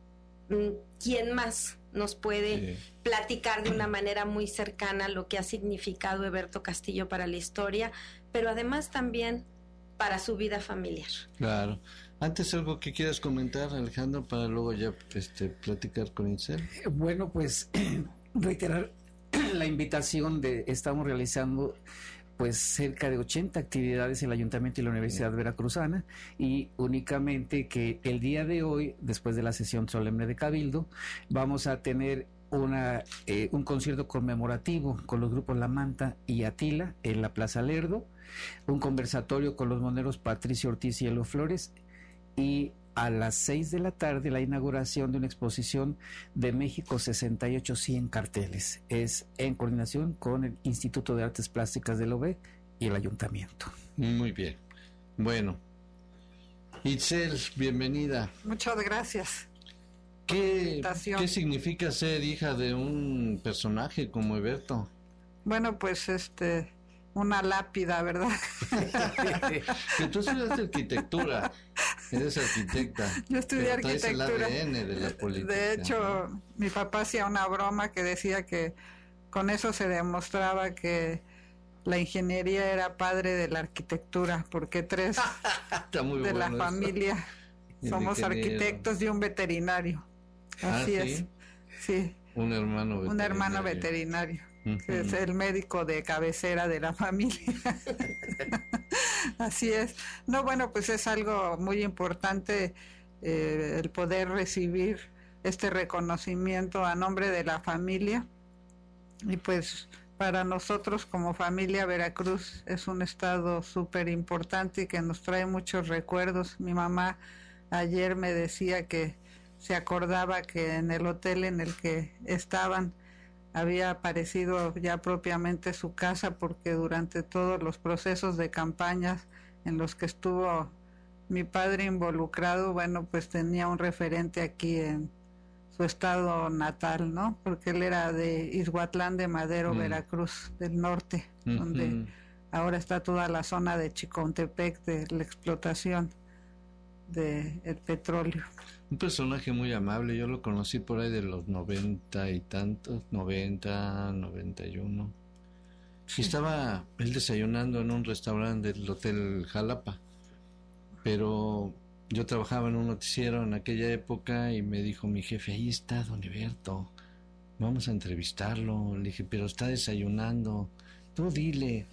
quién más nos puede sí. platicar de una manera muy cercana lo que ha significado Eberto Castillo para la historia, pero además también para su vida familiar. Claro. Antes, algo que quieras comentar, Alejandro, para luego ya este, platicar con Itzel. Bueno, pues reiterar la invitación de estamos realizando pues cerca de ochenta actividades en el Ayuntamiento y la Universidad sí. Veracruzana, y únicamente que el día de hoy, después de la sesión solemne de Cabildo, vamos a tener una eh, un concierto conmemorativo con los grupos La Manta y Atila en la Plaza Lerdo, un conversatorio con los moneros Patricio Ortiz y Elo Flores, y a las seis de la tarde la inauguración de una exposición de México sesenta y ocho cien carteles. Es en coordinación con el Instituto de Artes Plásticas del O B y el Ayuntamiento. Muy bien. Bueno, Itzel, bienvenida. Muchas gracias. ¿Qué, ¿Qué significa ser hija de un personaje como Heberto? Bueno, pues este, una lápida, ¿verdad? Que tú estudiaste arquitectura, eres arquitecta. Yo estudié pero traes arquitectura. el A D N de la política. De hecho, ¿no? Mi papá hacía una broma que decía que con eso se demostraba que la ingeniería era padre de la arquitectura, porque tres de bueno la familia eso. Somos arquitectos y un veterinario. Así ah, ¿sí? es. Sí. Un hermano veterinario. Un hermano veterinario. Uh-huh. Que es el médico de cabecera de la familia. Así es. No, bueno, pues es algo muy importante eh, el poder recibir este reconocimiento a nombre de la familia. Y pues para nosotros como familia Veracruz es un estado súper importante y que nos trae muchos recuerdos. Mi mamá ayer me decía que se acordaba que en el hotel en el que estaban había aparecido ya propiamente su casa, porque durante todos los procesos de campañas en los que estuvo mi padre involucrado, bueno, pues tenía un referente aquí en su estado natal, ¿no? Porque él era de Izhuatlán de Madero, mm. Veracruz, del norte, mm-hmm. donde ahora está toda la zona de Chicontepec, de la explotación del de petróleo. Un personaje muy amable, yo lo conocí por ahí de los noventa y tantos, noventa, noventa y uno. Sí. Y estaba él desayunando en un restaurante del Hotel Jalapa, pero yo trabajaba en un noticiero en aquella época y me dijo mi jefe, ahí está don Heberto, vamos a entrevistarlo. Le dije, pero está desayunando. Tú dile.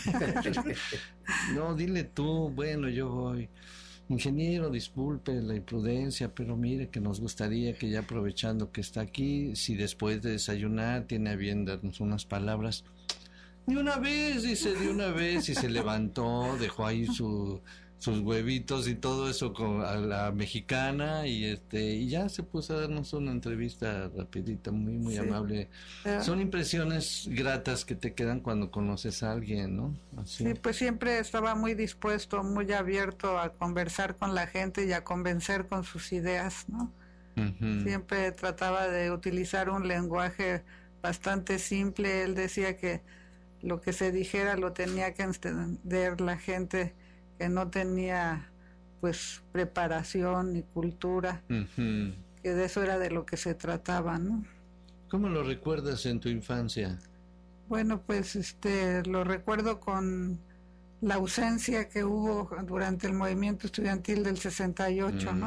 No, dile tú. Bueno, yo voy. Ingeniero, disculpe la imprudencia, pero mire que nos gustaría que ya aprovechando que está aquí, si después de desayunar tiene a bien darnos unas palabras. De una vez, dice, de una vez, y se levantó, dejó ahí su, sus huevitos y todo eso con, a la mexicana, y este y ya se puso a darnos una entrevista rapidita, muy, muy sí. amable. Uh, Son impresiones gratas que te quedan cuando conoces a alguien, ¿no? Así. Sí, pues siempre estaba muy dispuesto, muy abierto a conversar con la gente y a convencer con sus ideas, ¿no? Uh-huh. Siempre trataba de utilizar un lenguaje bastante simple. Él decía que lo que se dijera lo tenía que entender la gente que no tenía pues preparación ni cultura, uh-huh. que de eso era de lo que se trataba, ¿no? ¿Cómo lo recuerdas en tu infancia? Bueno, pues este lo recuerdo con la ausencia que hubo durante el movimiento estudiantil del sesenta y ocho, uh-huh.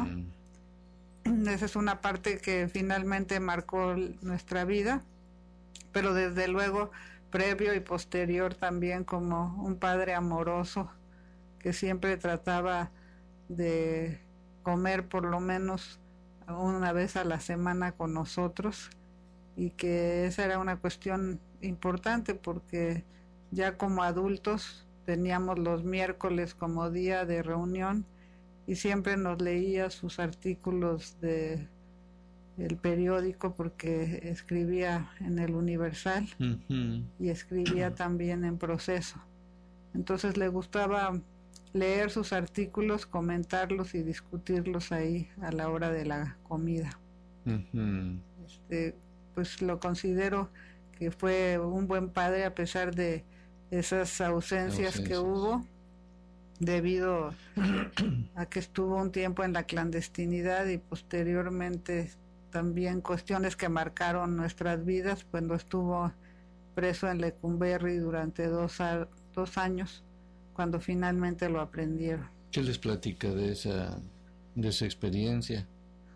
¿no? Esa es una parte que finalmente marcó nuestra vida, pero desde luego previo y posterior también como un padre amoroso que siempre trataba de comer por lo menos una vez a la semana con nosotros, y que esa era una cuestión importante porque ya como adultos teníamos los miércoles como día de reunión y siempre nos leía sus artículos de el periódico porque escribía en el Universal uh-huh. y escribía también en Proceso. Entonces le gustaba leer sus artículos, comentarlos y discutirlos ahí a la hora de la comida. Uh-huh. Este, pues lo considero que fue un buen padre a pesar de esas ausencias, ausencias. que hubo debido a que estuvo un tiempo en la clandestinidad y posteriormente también cuestiones que marcaron nuestras vidas cuando estuvo preso en Lecumberri durante dos, a, dos años cuando finalmente lo aprendieron. ¿Qué les platica de esa de esa experiencia?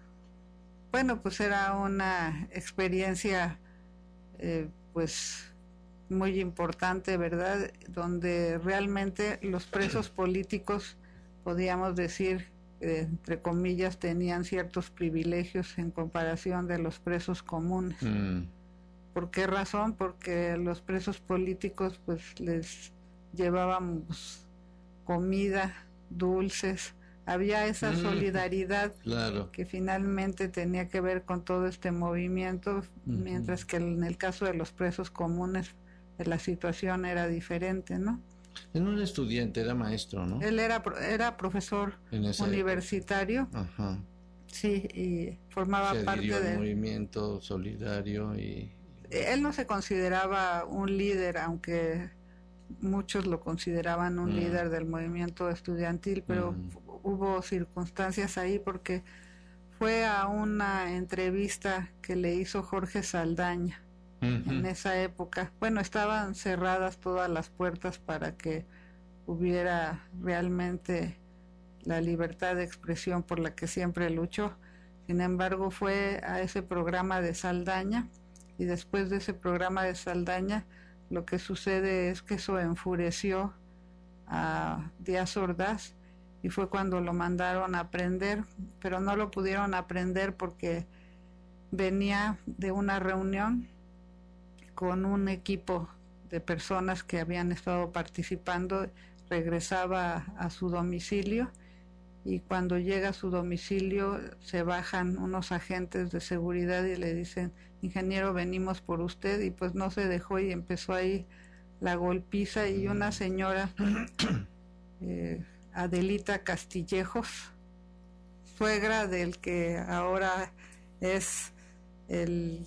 Bueno, pues era una experiencia eh, pues muy importante, ¿verdad? Donde realmente los presos políticos, podíamos decir, eh, entre comillas, tenían ciertos privilegios en comparación de los presos comunes. Mm. ¿Por qué razón? Porque los presos políticos pues les llevábamos comida, dulces, había esa Mm, solidaridad claro. que finalmente tenía que ver con todo este movimiento, Ujú. mientras que en el caso de los presos comunes la situación era diferente, ¿no? Era un estudiante, era maestro, ¿no? Él era pro- era profesor En esa universitario, época. Ajá. sí, y formaba Se parte adhirió al de... movimiento solidario y... Él no se consideraba un líder, aunque muchos lo consideraban un Mm. líder del movimiento estudiantil, pero Mm. hubo circunstancias ahí porque fue a una entrevista que le hizo Jorge Saldaña Ujú. en esa época. Bueno, estaban cerradas todas las puertas para que hubiera realmente la libertad de expresión por la que siempre luchó. Sin embargo, fue a ese programa de Saldaña, y después de ese programa de Saldaña lo que sucede es que eso enfureció a Díaz Ordaz, y fue cuando lo mandaron a prender, pero no lo pudieron aprender porque venía de una reunión con un equipo de personas que habían estado participando, regresaba a su domicilio, y cuando llega a su domicilio se bajan unos agentes de seguridad y le dicen: ingeniero, venimos por usted, y pues no se dejó y empezó ahí la golpiza, y una señora, eh, Adelita Castillejos, suegra del que ahora es el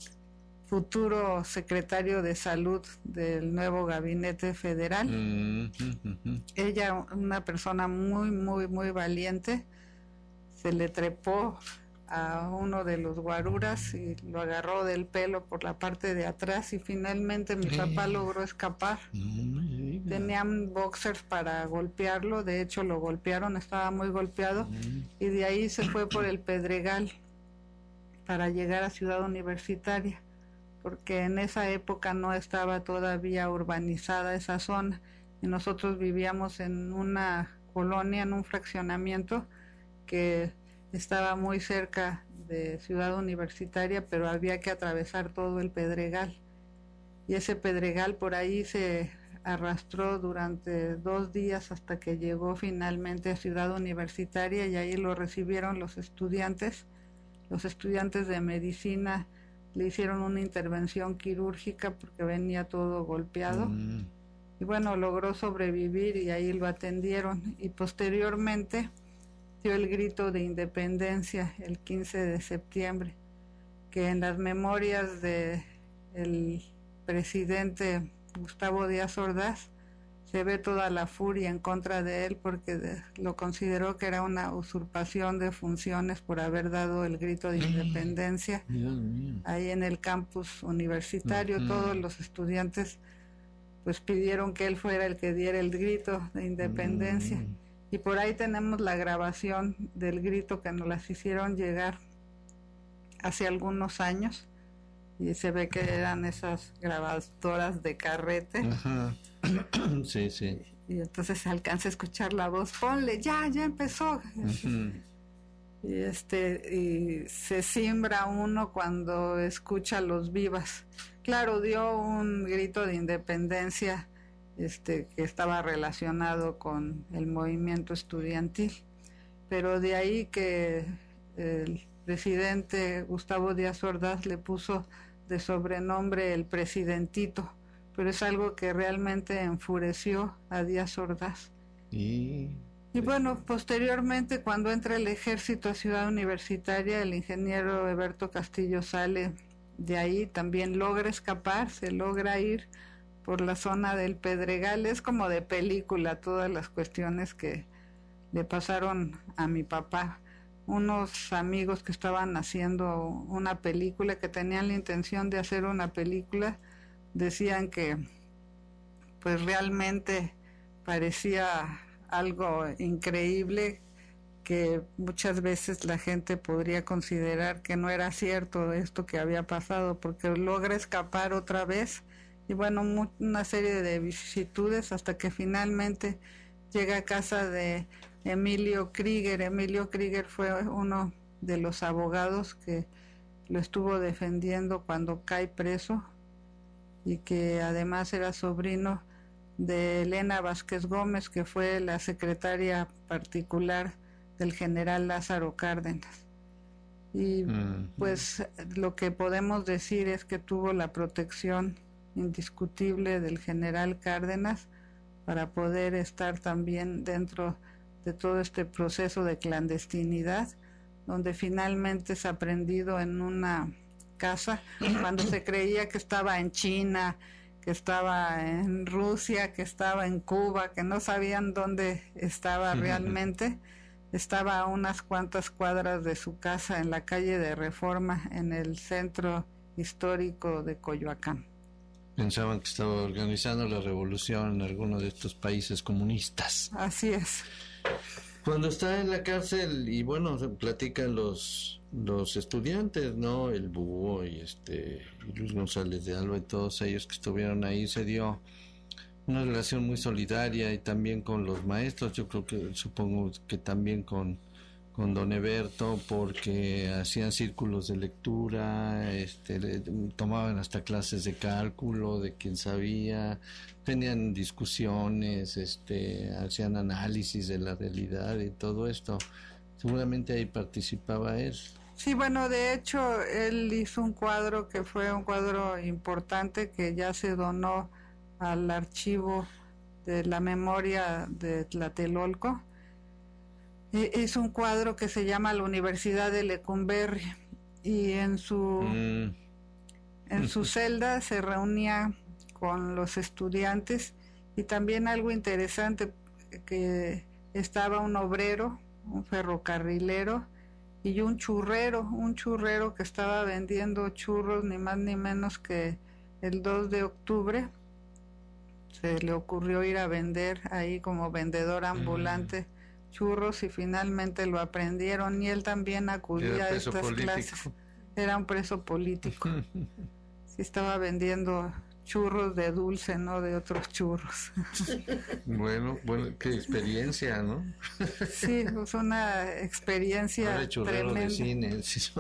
futuro secretario de salud del nuevo gabinete federal. Mm, ujú, ujú. Ella, una persona muy, muy, muy valiente, se le trepó a uno de los guaruras y lo agarró del pelo por la parte de atrás, y finalmente mi papá logró escapar. No me diga. Tenían boxers para golpearlo, de hecho lo golpearon, estaba muy golpeado, Mm. y de ahí se fue por el Pedregal para llegar a Ciudad Universitaria, porque en esa época no estaba todavía urbanizada esa zona, y nosotros vivíamos en una colonia, en un fraccionamiento que estaba muy cerca de Ciudad Universitaria, pero había que atravesar todo el Pedregal, y ese Pedregal por ahí se arrastró durante dos días hasta que llegó finalmente a Ciudad Universitaria, y ahí lo recibieron los estudiantes. Los estudiantes de medicina le hicieron una intervención quirúrgica porque venía todo golpeado. Mm. Y bueno, logró sobrevivir y ahí lo atendieron, y posteriormente dio el grito de independencia el quince de septiembre, que en las memorias de el presidente Gustavo Díaz Ordaz se ve toda la furia en contra de él, porque de- lo consideró que era una usurpación de funciones por haber dado el grito de independencia Dios mío. ahí en el campus universitario. Ujú. Todos los estudiantes pues pidieron que él fuera el que diera el grito de independencia, Mm. y por ahí tenemos la grabación del grito que nos las hicieron llegar hace algunos años, y se ve que eran esas grabadoras de carrete, Ajá. Sí, sí. y entonces se alcanza a escuchar la voz: ponle, ya, ya empezó. Ujú. Y este y se simbra uno cuando escucha los vivas. Claro, dio un grito de independencia este que estaba relacionado con el movimiento estudiantil, pero de ahí que el presidente Gustavo Díaz Ordaz le puso de sobrenombre el presidentito, pero es algo que realmente enfureció a Díaz Ordaz. Y... Y bueno, posteriormente, cuando entra el ejército a Ciudad Universitaria, el ingeniero Eberto Castillo sale de ahí, también logra escapar, se logra ir por la zona del Pedregal. Es como de película todas las cuestiones que le pasaron a mi papá. Unos amigos que estaban haciendo una película, que tenían la intención de hacer una película, decían que pues realmente parecía algo increíble, que muchas veces la gente podría considerar que no era cierto esto que había pasado, porque logra escapar otra vez, y bueno, mu- una serie de vicisitudes hasta que finalmente llega a casa de Emilio Krieger. Emilio Krieger fue uno de los abogados que lo estuvo defendiendo cuando cae preso, y que además era sobrino de Elena Vázquez Gómez, que fue la secretaria particular del general Lázaro Cárdenas. Y mm. pues lo que podemos decir es que tuvo la protección indiscutible del general Cárdenas para poder estar también dentro de todo este proceso de clandestinidad, donde finalmente es aprendido en una casa cuando se creía que estaba en China, que estaba en Rusia, que estaba en Cuba, que no sabían dónde estaba realmente. Estaba a unas cuantas cuadras de su casa en la calle de Reforma, en el centro histórico de Coyoacán. Pensaban que estaba organizando la revolución en alguno de estos países comunistas. Así es. Cuando está en la cárcel, y bueno, se platican los los estudiantes, ¿no? El Búho y este y Luis González de Alba y todos ellos que estuvieron ahí, se dio una relación muy solidaria, y también con los maestros, yo creo que, supongo que también con, con don Eberto, porque hacían círculos de lectura, este, le, tomaban hasta clases de cálculo de quien sabía, tenían discusiones, este, hacían análisis de la realidad y todo esto. Seguramente ahí participaba él. Sí, bueno, de hecho, él hizo un cuadro que fue un cuadro importante que ya se donó al archivo de la memoria de Tlatelolco. Es un cuadro que se llama La Universidad de Lecumberri, y en su mm. en su celda se reunía con los estudiantes, y también algo interesante, que estaba un obrero, un ferrocarrilero y un churrero, un churrero que estaba vendiendo churros ni más ni menos que el dos de octubre. Se le ocurrió ir a vender ahí como vendedor ambulante mm. churros, y finalmente lo aprendieron, y él también acudía a estas político. clases. Era un preso político. Sí, estaba vendiendo churros de dulce, no de otros churros. Bueno, bueno, qué experiencia, ¿no? Sí, pues una experiencia Ahora churrero tremenda. De cine.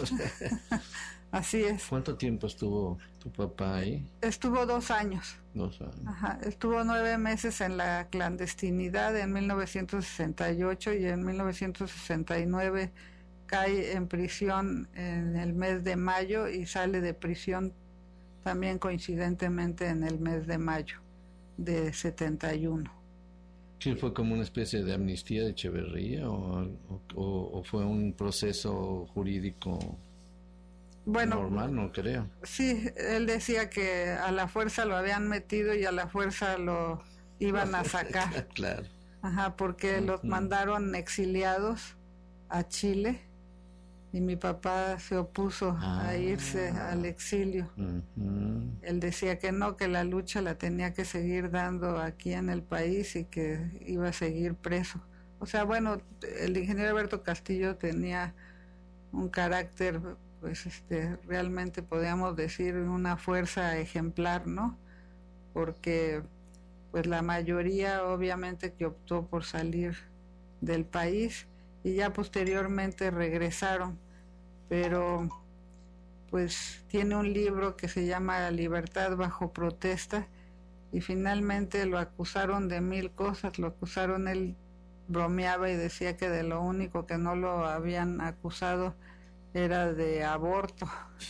Así es. ¿Cuánto tiempo estuvo tu papá ahí? Estuvo dos años. Dos años. Ajá, estuvo nueve meses en la clandestinidad en mil novecientos sesenta y ocho, y en mil novecientos sesenta y nueve cae en prisión en el mes de mayo, y sale de prisión también coincidentemente en el mes de mayo de setenta y uno. ¿Sí fue como una especie de amnistía de Echeverría o, o, o fue un proceso jurídico? Bueno, normal, no creo. Sí, él decía que a la fuerza lo habían metido y a la fuerza lo iban a sacar. Claro. Ajá, porque uh-huh. los mandaron exiliados a Chile, y mi papá se opuso ah. a irse al exilio. Uh-huh. Él decía que no, que la lucha la tenía que seguir dando aquí en el país y que iba a seguir preso. O sea, bueno, el ingeniero Alberto Castillo tenía un carácter, pues este, realmente podríamos decir una fuerza ejemplar, ¿no? Porque pues la mayoría obviamente que optó por salir del país, y ya posteriormente regresaron, pero pues tiene un libro que se llama Libertad bajo protesta, y finalmente lo acusaron de mil cosas. Lo acusaron, él bromeaba y decía que de lo único que no lo habían acusado era de aborto.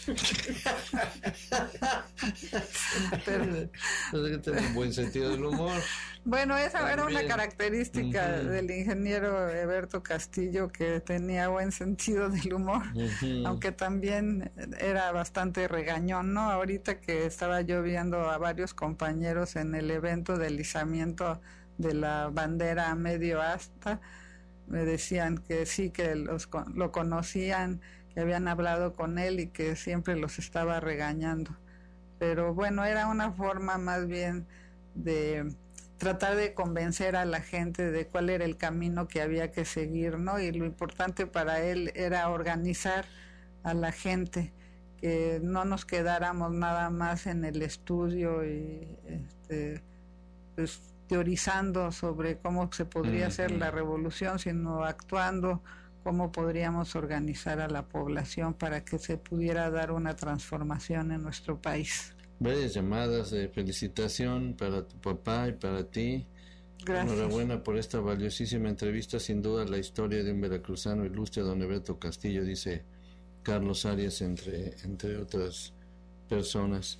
Pero tiene un buen sentido del humor. Bueno, esa también era una característica uh-huh. del ingeniero Eberto Castillo, que tenía buen sentido del humor, uh-huh. aunque también era bastante regañón, ¿no? Ahorita que estaba yo viendo a varios compañeros en el evento del izamiento de la bandera a medio asta, me decían que sí, que los, lo conocían, que habían hablado con él y que siempre los estaba regañando. Pero bueno, era una forma más bien de tratar de convencer a la gente de cuál era el camino que había que seguir, ¿no? Y lo importante para él era organizar a la gente, que no nos quedáramos nada más en el estudio y este, pues, teorizando sobre cómo se podría mm-hmm. hacer la revolución, sino actuando cómo podríamos organizar a la población para que se pudiera dar una transformación en nuestro país. varias llamadas de felicitación para tu papá y para ti. Gracias. Enhorabuena por esta valiosísima entrevista, sin duda la historia de un veracruzano ilustre, don Eberto Castillo, dice Carlos Arias, entre, entre otras personas.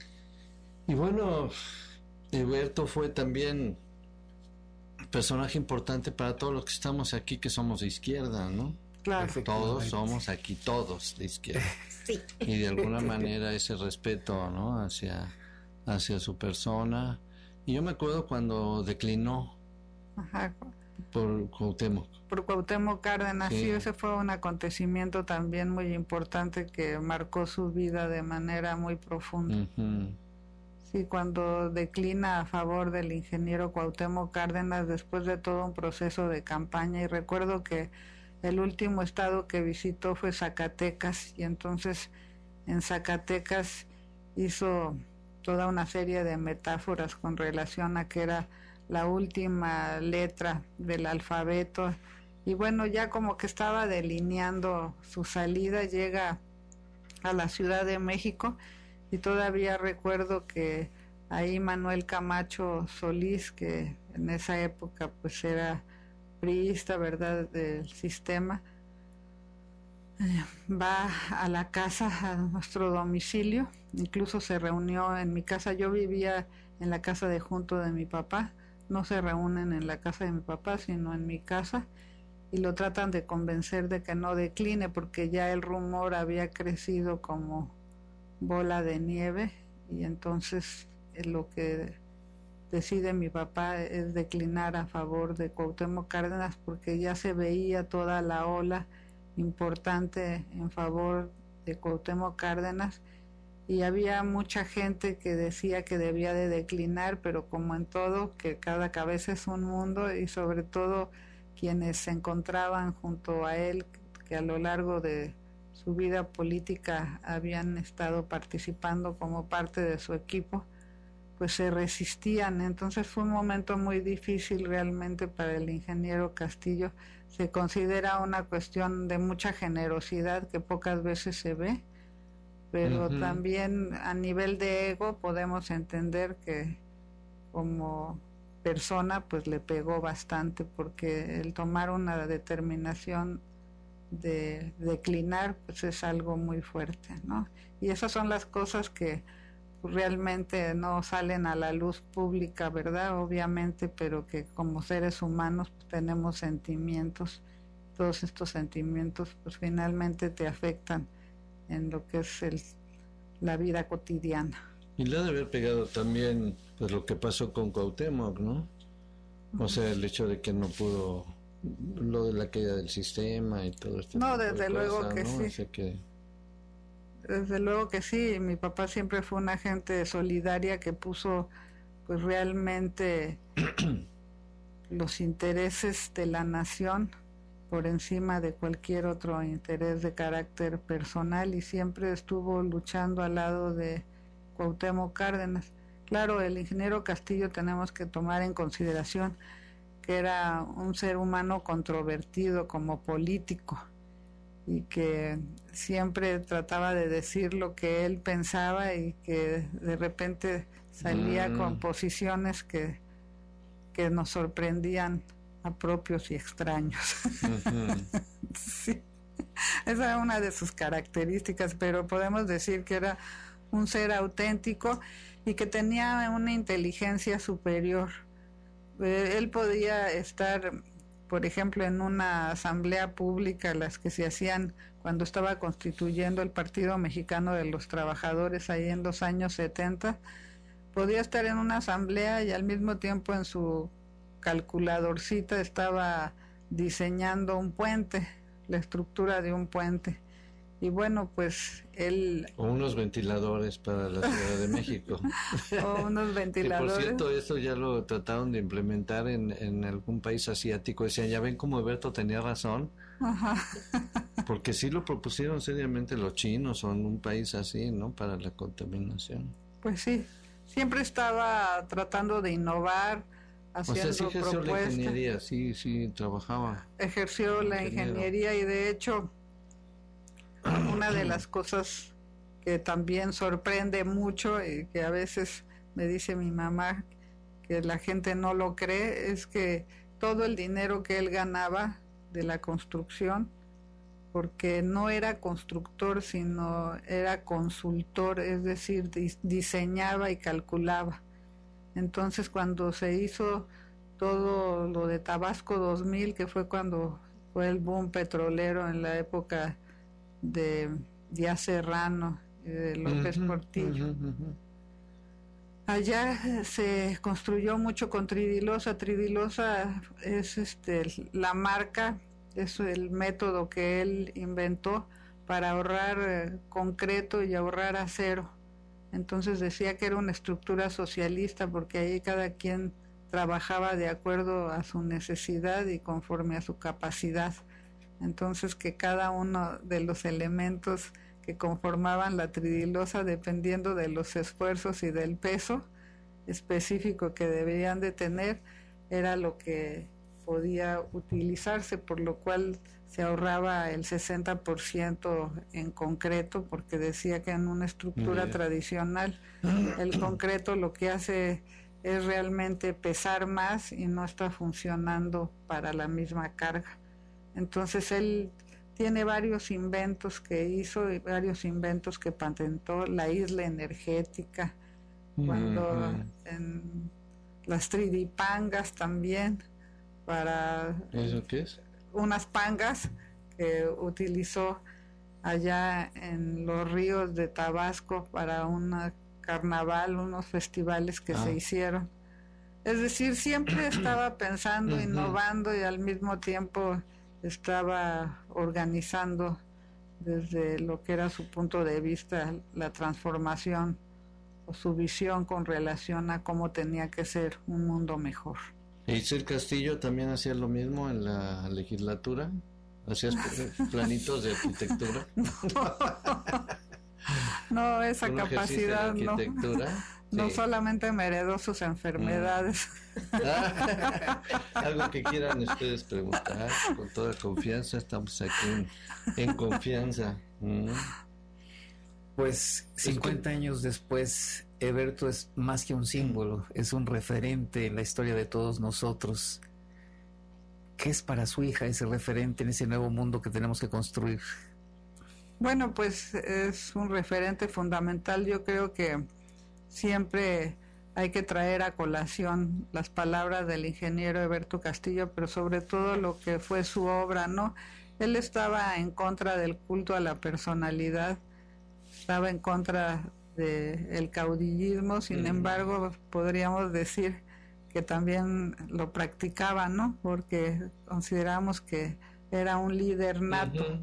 Y bueno, Eberto fue también personaje importante para todos los que estamos aquí, que somos de izquierda, ¿no? Claro. Todos somos aquí, todos de izquierda. Sí. Y de alguna manera ese respeto, ¿no? hacia, hacia su persona. Y yo me acuerdo cuando declinó Ajá. por Cuauhtémoc. Por Cuauhtémoc Cárdenas, sí. Sí. Ese fue un acontecimiento también muy importante que marcó su vida de manera muy profunda. Uh-huh. Sí, cuando declina a favor del ingeniero Cuauhtémoc Cárdenas después de todo un proceso de campaña, y recuerdo que el último estado que visitó fue Zacatecas, y entonces en Zacatecas hizo toda una serie de metáforas con relación a que era la última letra del alfabeto, y bueno, ya como que estaba delineando su salida, llega a la Ciudad de México, y todavía recuerdo que ahí Manuel Camacho Solís, que en esa época pues era priista, ¿verdad?, del sistema, eh, va a la casa, a nuestro domicilio, incluso se reunió en mi casa. Yo vivía en la casa de junto de mi papá, no se reúnen en la casa de mi papá, sino en mi casa, y lo tratan de convencer de que no decline, porque ya el rumor había crecido como bola de nieve, y entonces eh, lo que decide mi papá es declinar a favor de Cuauhtémoc Cárdenas, porque ya se veía toda la ola importante en favor de Cuauhtémoc Cárdenas, y había mucha gente que decía que debía de declinar, pero como en todo, que cada cabeza es un mundo, y sobre todo quienes se encontraban junto a él, que a lo largo de su vida política habían estado participando como parte de su equipo, pues se resistían. Entonces fue un momento muy difícil realmente para el ingeniero Castillo. Se considera una cuestión de mucha generosidad que pocas veces se ve, pero uh-huh. también a nivel de ego podemos entender que como persona pues le pegó bastante, porque el tomar una determinación de declinar pues es algo muy fuerte, ¿no? Y esas son las cosas que realmente no salen a la luz pública, ¿verdad? Obviamente, pero que como seres humanos pues, tenemos sentimientos. Todos estos sentimientos pues finalmente te afectan en lo que es el, la vida cotidiana. Y le ha de haber pegado también pues lo que pasó con Cuauhtémoc, ¿no? O sea, el hecho de que no pudo, lo de la caída del sistema y todo esto. No, desde de luego cosas, que ¿no? sí. O sea que... Desde luego que sí. Mi papá siempre fue una gente solidaria que puso pues realmente los intereses de la nación por encima de cualquier otro interés de carácter personal, y siempre estuvo luchando al lado de Cuauhtémoc Cárdenas. Claro, el ingeniero Castillo tenemos que tomar en consideración que era un ser humano controvertido como político, y que siempre trataba de decir lo que él pensaba, y que de repente salía mm. con posiciones que, que nos sorprendían a propios y extraños. Uh-huh. Sí, esa era una de sus características, pero podemos decir que era un ser auténtico y que tenía una inteligencia superior. Eh, él podía estar, por ejemplo, en una asamblea pública, las que se hacían cuando estaba constituyendo el Partido Mexicano de los Trabajadores ahí en los años setenta, podía estar en una asamblea y al mismo tiempo en su calculadorcita estaba diseñando un puente, la estructura de un puente. Y bueno, pues él... O unos ventiladores para la Ciudad de México. O unos ventiladores. Que por cierto, eso ya lo trataron de implementar en, en algún país asiático. Decían, ya ven cómo Eberto tenía razón. Ajá. Porque sí lo propusieron seriamente los chinos o en un país así, ¿no? Para la contaminación. Pues sí, siempre estaba tratando de innovar, haciendo o sea, sí ejerció propuestas. La ingeniería, sí, sí, trabajaba. Ejerció la ingeniería y de hecho... Una de las cosas que también sorprende mucho y que a veces me dice mi mamá que la gente no lo cree, es que todo el dinero que él ganaba de la construcción, porque no era constructor, sino era consultor, es decir, diseñaba y calculaba. Entonces, cuando se hizo todo lo de Tabasco dos mil, que fue cuando fue el boom petrolero en la época de Díaz Serrano y de López uh-huh, Portillo, uh-huh, uh-huh. allá se construyó mucho con Tridilosa. Tridilosa es este la marca, es el método que él inventó para ahorrar eh, concreto y ahorrar acero. Entonces decía que era una estructura socialista porque ahí cada quien trabajaba de acuerdo a su necesidad y conforme a su capacidad. Entonces que cada uno de los elementos que conformaban la tridilosa, dependiendo de los esfuerzos y del peso específico que deberían de tener, era lo que podía utilizarse, por lo cual se ahorraba el sesenta por ciento en concreto, porque decía que en una estructura yeah. tradicional el concreto lo que hace es realmente pesar más y no está funcionando para la misma carga. Entonces él tiene varios inventos que hizo y varios inventos que patentó, la isla energética, cuando uh-huh. en las tridipangas también, para ¿eso qué es? Unas pangas que utilizó allá en los ríos de Tabasco para un carnaval, unos festivales que ah. se hicieron. Es decir, siempre estaba pensando, uh-huh. innovando y al mismo tiempo estaba organizando desde lo que era su punto de vista la transformación o su visión con relación a cómo tenía que ser un mundo mejor. ¿Y Itzel Castillo también hacía lo mismo en la legislatura? ¿Hacías planitos de arquitectura? No, no esa capacidad no. No sí. Solamente me heredó sus enfermedades. Ah, algo que quieran ustedes preguntar, con toda confianza, estamos aquí en, en confianza. Mm. Pues cincuenta años después, Eberto es más que un símbolo, es un referente en la historia de todos nosotros. ¿Qué es para su hija ese referente en ese nuevo mundo que tenemos que construir? Bueno, pues es un referente fundamental. Yo creo que siempre hay que traer a colación las palabras del ingeniero Eberto Castillo, pero sobre todo lo que fue su obra, ¿no? Él estaba en contra del culto a la personalidad, estaba en contra del caudillismo, sin mm. embargo, podríamos decir que también lo practicaba, ¿no? Porque consideramos que era un líder nato uh-huh.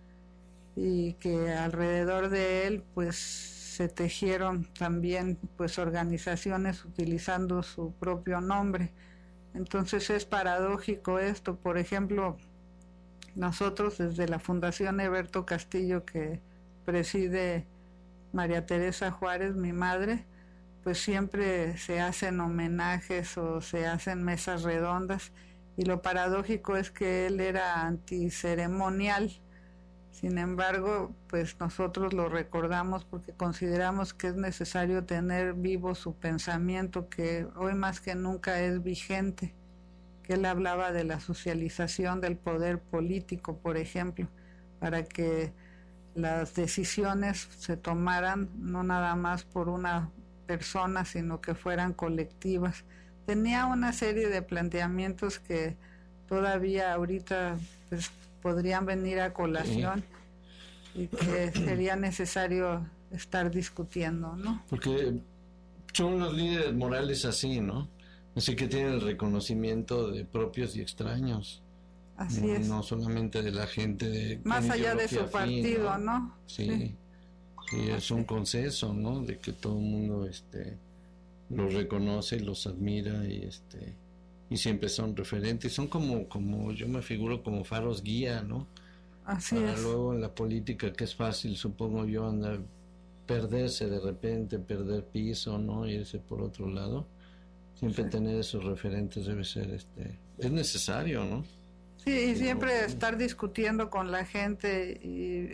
y que alrededor de él, pues, se tejieron también pues organizaciones utilizando su propio nombre. Entonces es paradójico esto. Por ejemplo, nosotros desde la Fundación Eberto Castillo, que preside María Teresa Juárez, mi madre, pues siempre se hacen homenajes o se hacen mesas redondas, y lo paradójico es que él era anticeremonial. Sin embargo, pues nosotros lo recordamos porque consideramos que es necesario tener vivo su pensamiento, que hoy más que nunca es vigente, que él hablaba de la socialización del poder político, por ejemplo, para que las decisiones se tomaran no nada más por una persona, sino que fueran colectivas. Tenía una serie de planteamientos que todavía ahorita pues podrían venir a colación sí. y que sería necesario estar discutiendo, ¿no? Porque son los líderes morales así, ¿no? Así que tienen el reconocimiento de propios y extraños. Así no, es. No solamente de la gente de... Más allá de su afín, partido, ¿no? ¿no? Sí, sí, sí, es un consenso, ¿no? De que todo el mundo este, los reconoce y los admira y este... y siempre son referentes, son como, como yo me figuro como faros guía, ¿no? Así Para es. luego en la política, que es fácil, supongo yo, andar, perderse de repente, perder piso, ¿no? Irse por otro lado. Siempre sí. Tener esos referentes debe ser, este, es necesario, ¿no? Sí, y siempre estar discutiendo con la gente y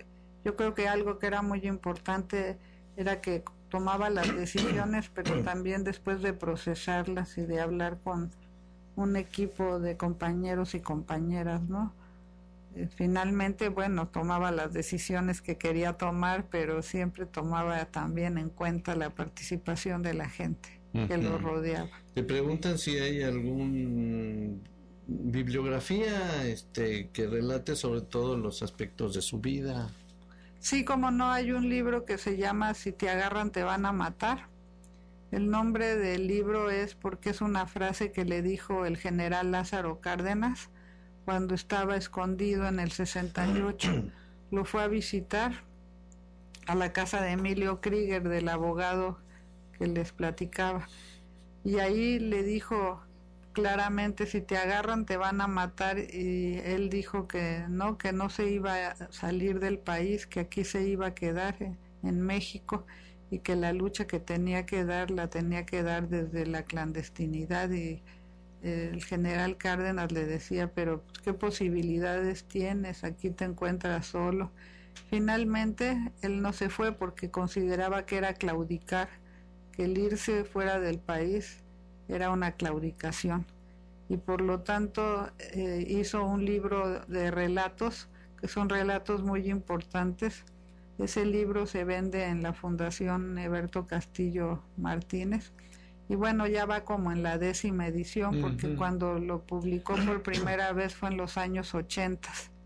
yo creo que algo que era muy importante era que tomaba las decisiones, pero también después de procesarlas y de hablar con un equipo de compañeros y compañeras, ¿no? Eh, finalmente, bueno, tomaba las decisiones que quería tomar, pero siempre tomaba también en cuenta la participación de la gente que uh-huh. lo rodeaba. Te preguntan si hay algún bibliografía este que relate sobre todo los aspectos de su vida. Sí, como no, hay un libro que se llama Si te agarran te van a matar. El nombre del libro es porque es una frase que le dijo el general Lázaro Cárdenas cuando estaba escondido en el sesenta y ocho. Lo fue a visitar a la casa de Emilio Krieger, del abogado que les platicaba, y ahí le dijo claramente: si te agarran te van a matar. Y él dijo que no, que no se iba a salir del país, que aquí se iba a quedar en, en México, y que la lucha que tenía que dar la tenía que dar desde la clandestinidad. Y el general Cárdenas le decía: pero ¿qué posibilidades tienes? Aquí te encuentras solo. Finalmente él no se fue porque consideraba que era claudicar, que el irse fuera del país era una claudicación, y por lo tanto eh, hizo un libro de relatos que son relatos muy importantes. Ese libro se vende en la Fundación Eberto Castillo Martínez, y bueno, ya va como en la décima edición, porque uh-huh. cuando lo publicó por primera vez fue en los años ochenta,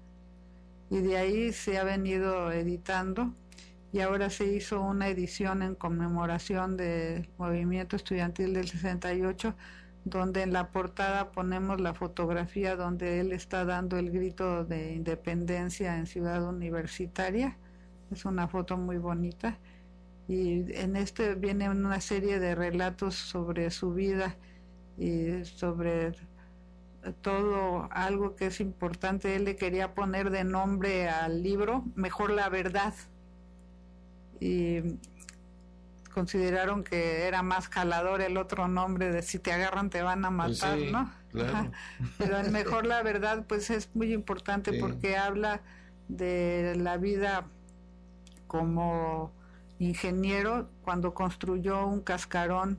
y de ahí se ha venido editando, y ahora se hizo una edición en conmemoración del movimiento estudiantil del sesenta y ocho, donde en la portada ponemos la fotografía donde él está dando el grito de independencia en Ciudad Universitaria. Es una foto muy bonita, y en este viene una serie de relatos sobre su vida y sobre todo algo que es importante. Él le quería poner de nombre al libro Mejor la Verdad, y consideraron que era más jalador el otro nombre de Si te agarran te van a matar, pues sí, ¿no? Claro. Pero el Mejor la Verdad pues es muy importante, sí, porque habla de la vida como ingeniero cuando construyó un cascarón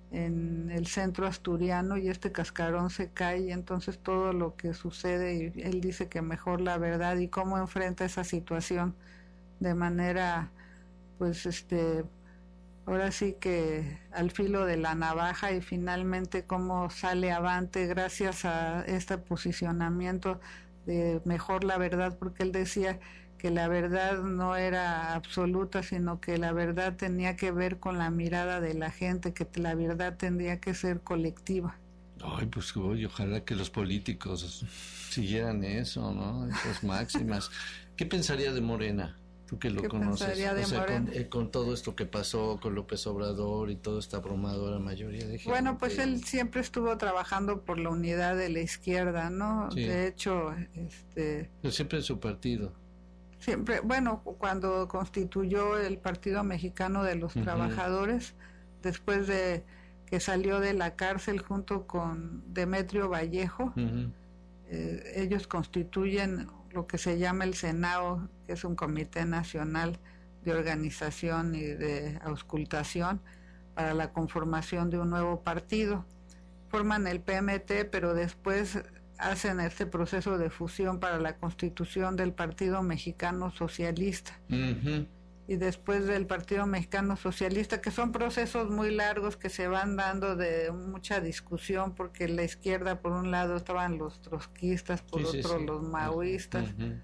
en el centro asturiano, y este cascarón se cae, y entonces todo lo que sucede, y él dice que mejor la verdad, y cómo enfrenta esa situación de manera pues este ahora sí que al filo de la navaja, y finalmente cómo sale avante gracias a este posicionamiento de mejor la verdad, porque él decía que la verdad no era absoluta, sino que la verdad tenía que ver con la mirada de la gente, que la verdad tendría que ser colectiva. Ay, pues oye, ojalá que los políticos siguieran eso, ¿no? Esas máximas. ¿Qué pensaría de Morena? Tú que lo ¿Qué conoces, de o sea, Morena? Con, eh, con todo esto que pasó con López Obrador y toda esta abrumadora mayoría de gente. Bueno, pues él siempre estuvo trabajando por la unidad de la izquierda, ¿no? Sí. De hecho, este... Pero siempre en su partido. Siempre, bueno, cuando constituyó el Partido Mexicano de los uh-huh. Trabajadores, después de que salió de la cárcel junto con Demetrio Vallejo, uh-huh. eh, ellos constituyen lo que se llama el Senado, que es un Comité Nacional de Organización y de Auscultación para la conformación de un nuevo partido. Forman el P M T, pero después hacen este proceso de fusión para la constitución del Partido Mexicano Socialista. Uh-huh. Y después del Partido Mexicano Socialista, que son procesos muy largos que se van dando de mucha discusión, porque la izquierda por un lado estaban los trotskistas, por sí, otro sí, sí. los maoístas. Uh-huh.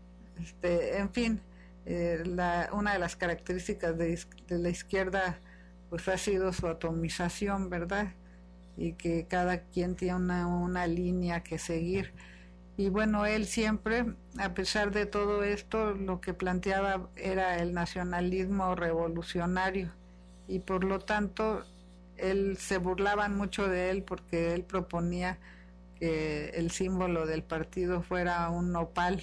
Este, en fin, eh, la, una de las características de, de la izquierda pues ha sido su atomización, ¿verdad? Y que cada quien tiene una, una línea que seguir. Y bueno, él siempre, a pesar de todo esto, lo que planteaba era el nacionalismo revolucionario, y por lo tanto él se burlaban mucho de él porque él proponía que el símbolo del partido fuera un nopal,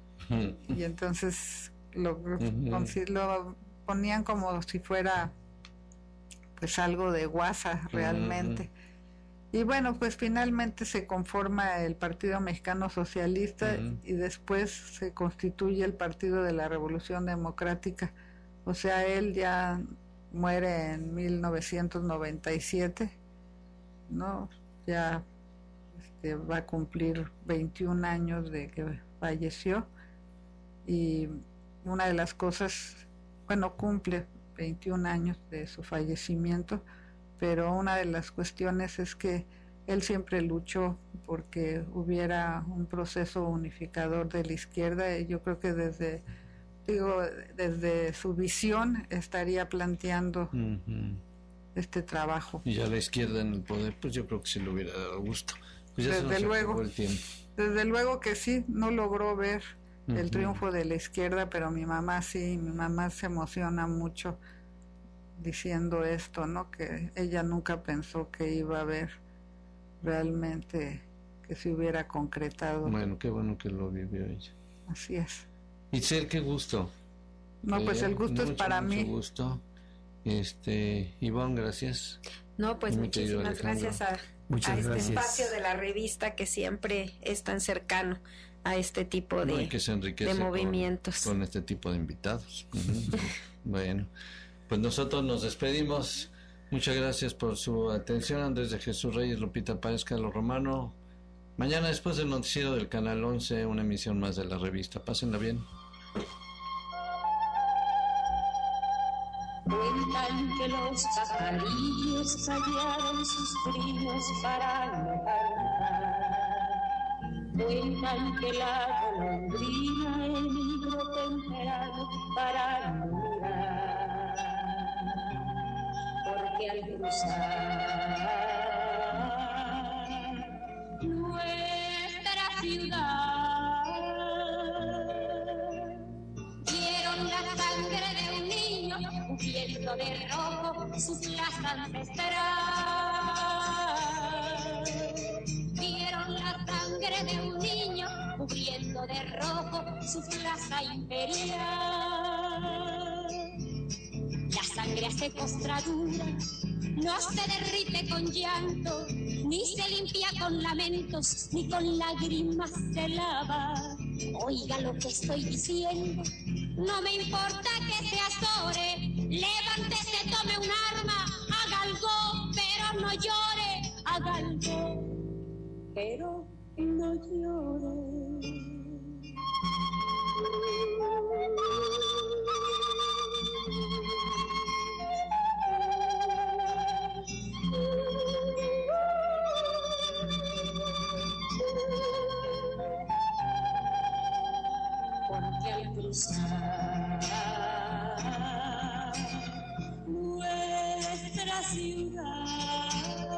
y entonces lo, uh-huh. lo ponían como si fuera pues algo de guasa realmente. Uh-huh. Y bueno, pues finalmente se conforma el Partido Mexicano Socialista uh-huh. y después se constituye el Partido de la Revolución Democrática. O sea, él ya muere en mil novecientos noventa y siete, ¿no? Ya este, va a cumplir veintiún años de que falleció, y una de las cosas, bueno, cumple veintiún años de su fallecimiento, pero una de las cuestiones es que él siempre luchó porque hubiera un proceso unificador de la izquierda, y yo creo que desde digo desde su visión estaría planteando uh-huh. este trabajo. Y ya la izquierda en el poder, pues yo creo que sí le hubiera dado gusto. Pues ya desde se nos luego, acabó el tiempo. Desde luego que sí, no logró ver uh-huh. el triunfo de la izquierda, pero mi mamá sí, mi mamá se emociona mucho diciendo esto, ¿no? Que ella nunca pensó que iba a haber realmente que se hubiera concretado. Bueno, qué bueno que lo vivió ella. Así es. Itzel, qué gusto. No, pues el gusto mucho, es para mucho mí. gusto. Este, Ivonne, gracias. No, pues Muy muchísimas gracias a, Muchas a este gracias. espacio de la revista que siempre es tan cercano a este tipo de, no, que se enriquece de movimientos. Con, con este tipo de invitados. Uh-huh. Bueno, pues nosotros nos despedimos. Muchas gracias por su atención. Andrés de Jesús Reyes, Lupita Páez, Carlos Romano. Mañana, después del noticiero del Canal once, una emisión más de la revista. Pásenla bien. Cuentan que los pajarillos callaron sus trinos para no cantar. Cuentan que la golondrina emigró temprano para no mirar. Porque al cruzar nuestra ciudad vieron la sangre de un niño cubierto de rojo su plaza ancestral. Vieron la sangre de un niño cubriendo de rojo su plaza imperial. La sangre hace costradura, no se derrite con llanto, ni se limpia con lamentos, ni con lágrimas se lava. Oiga lo que estoy diciendo, no me importa que se azore, levántese, tome un arma, haga algo, pero no llore, haga algo, pero no llore. Porque al cruzar nuestra ciudad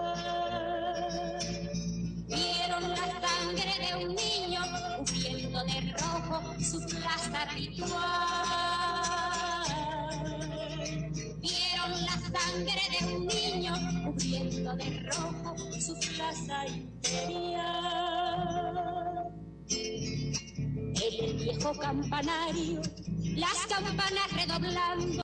vieron la sangre de un niño cubriendo de rojo su plaza ritual. Vieron la sangre de un niño cubriendo de rojo su plaza imperial. En el viejo campanario, las campanas redoblando.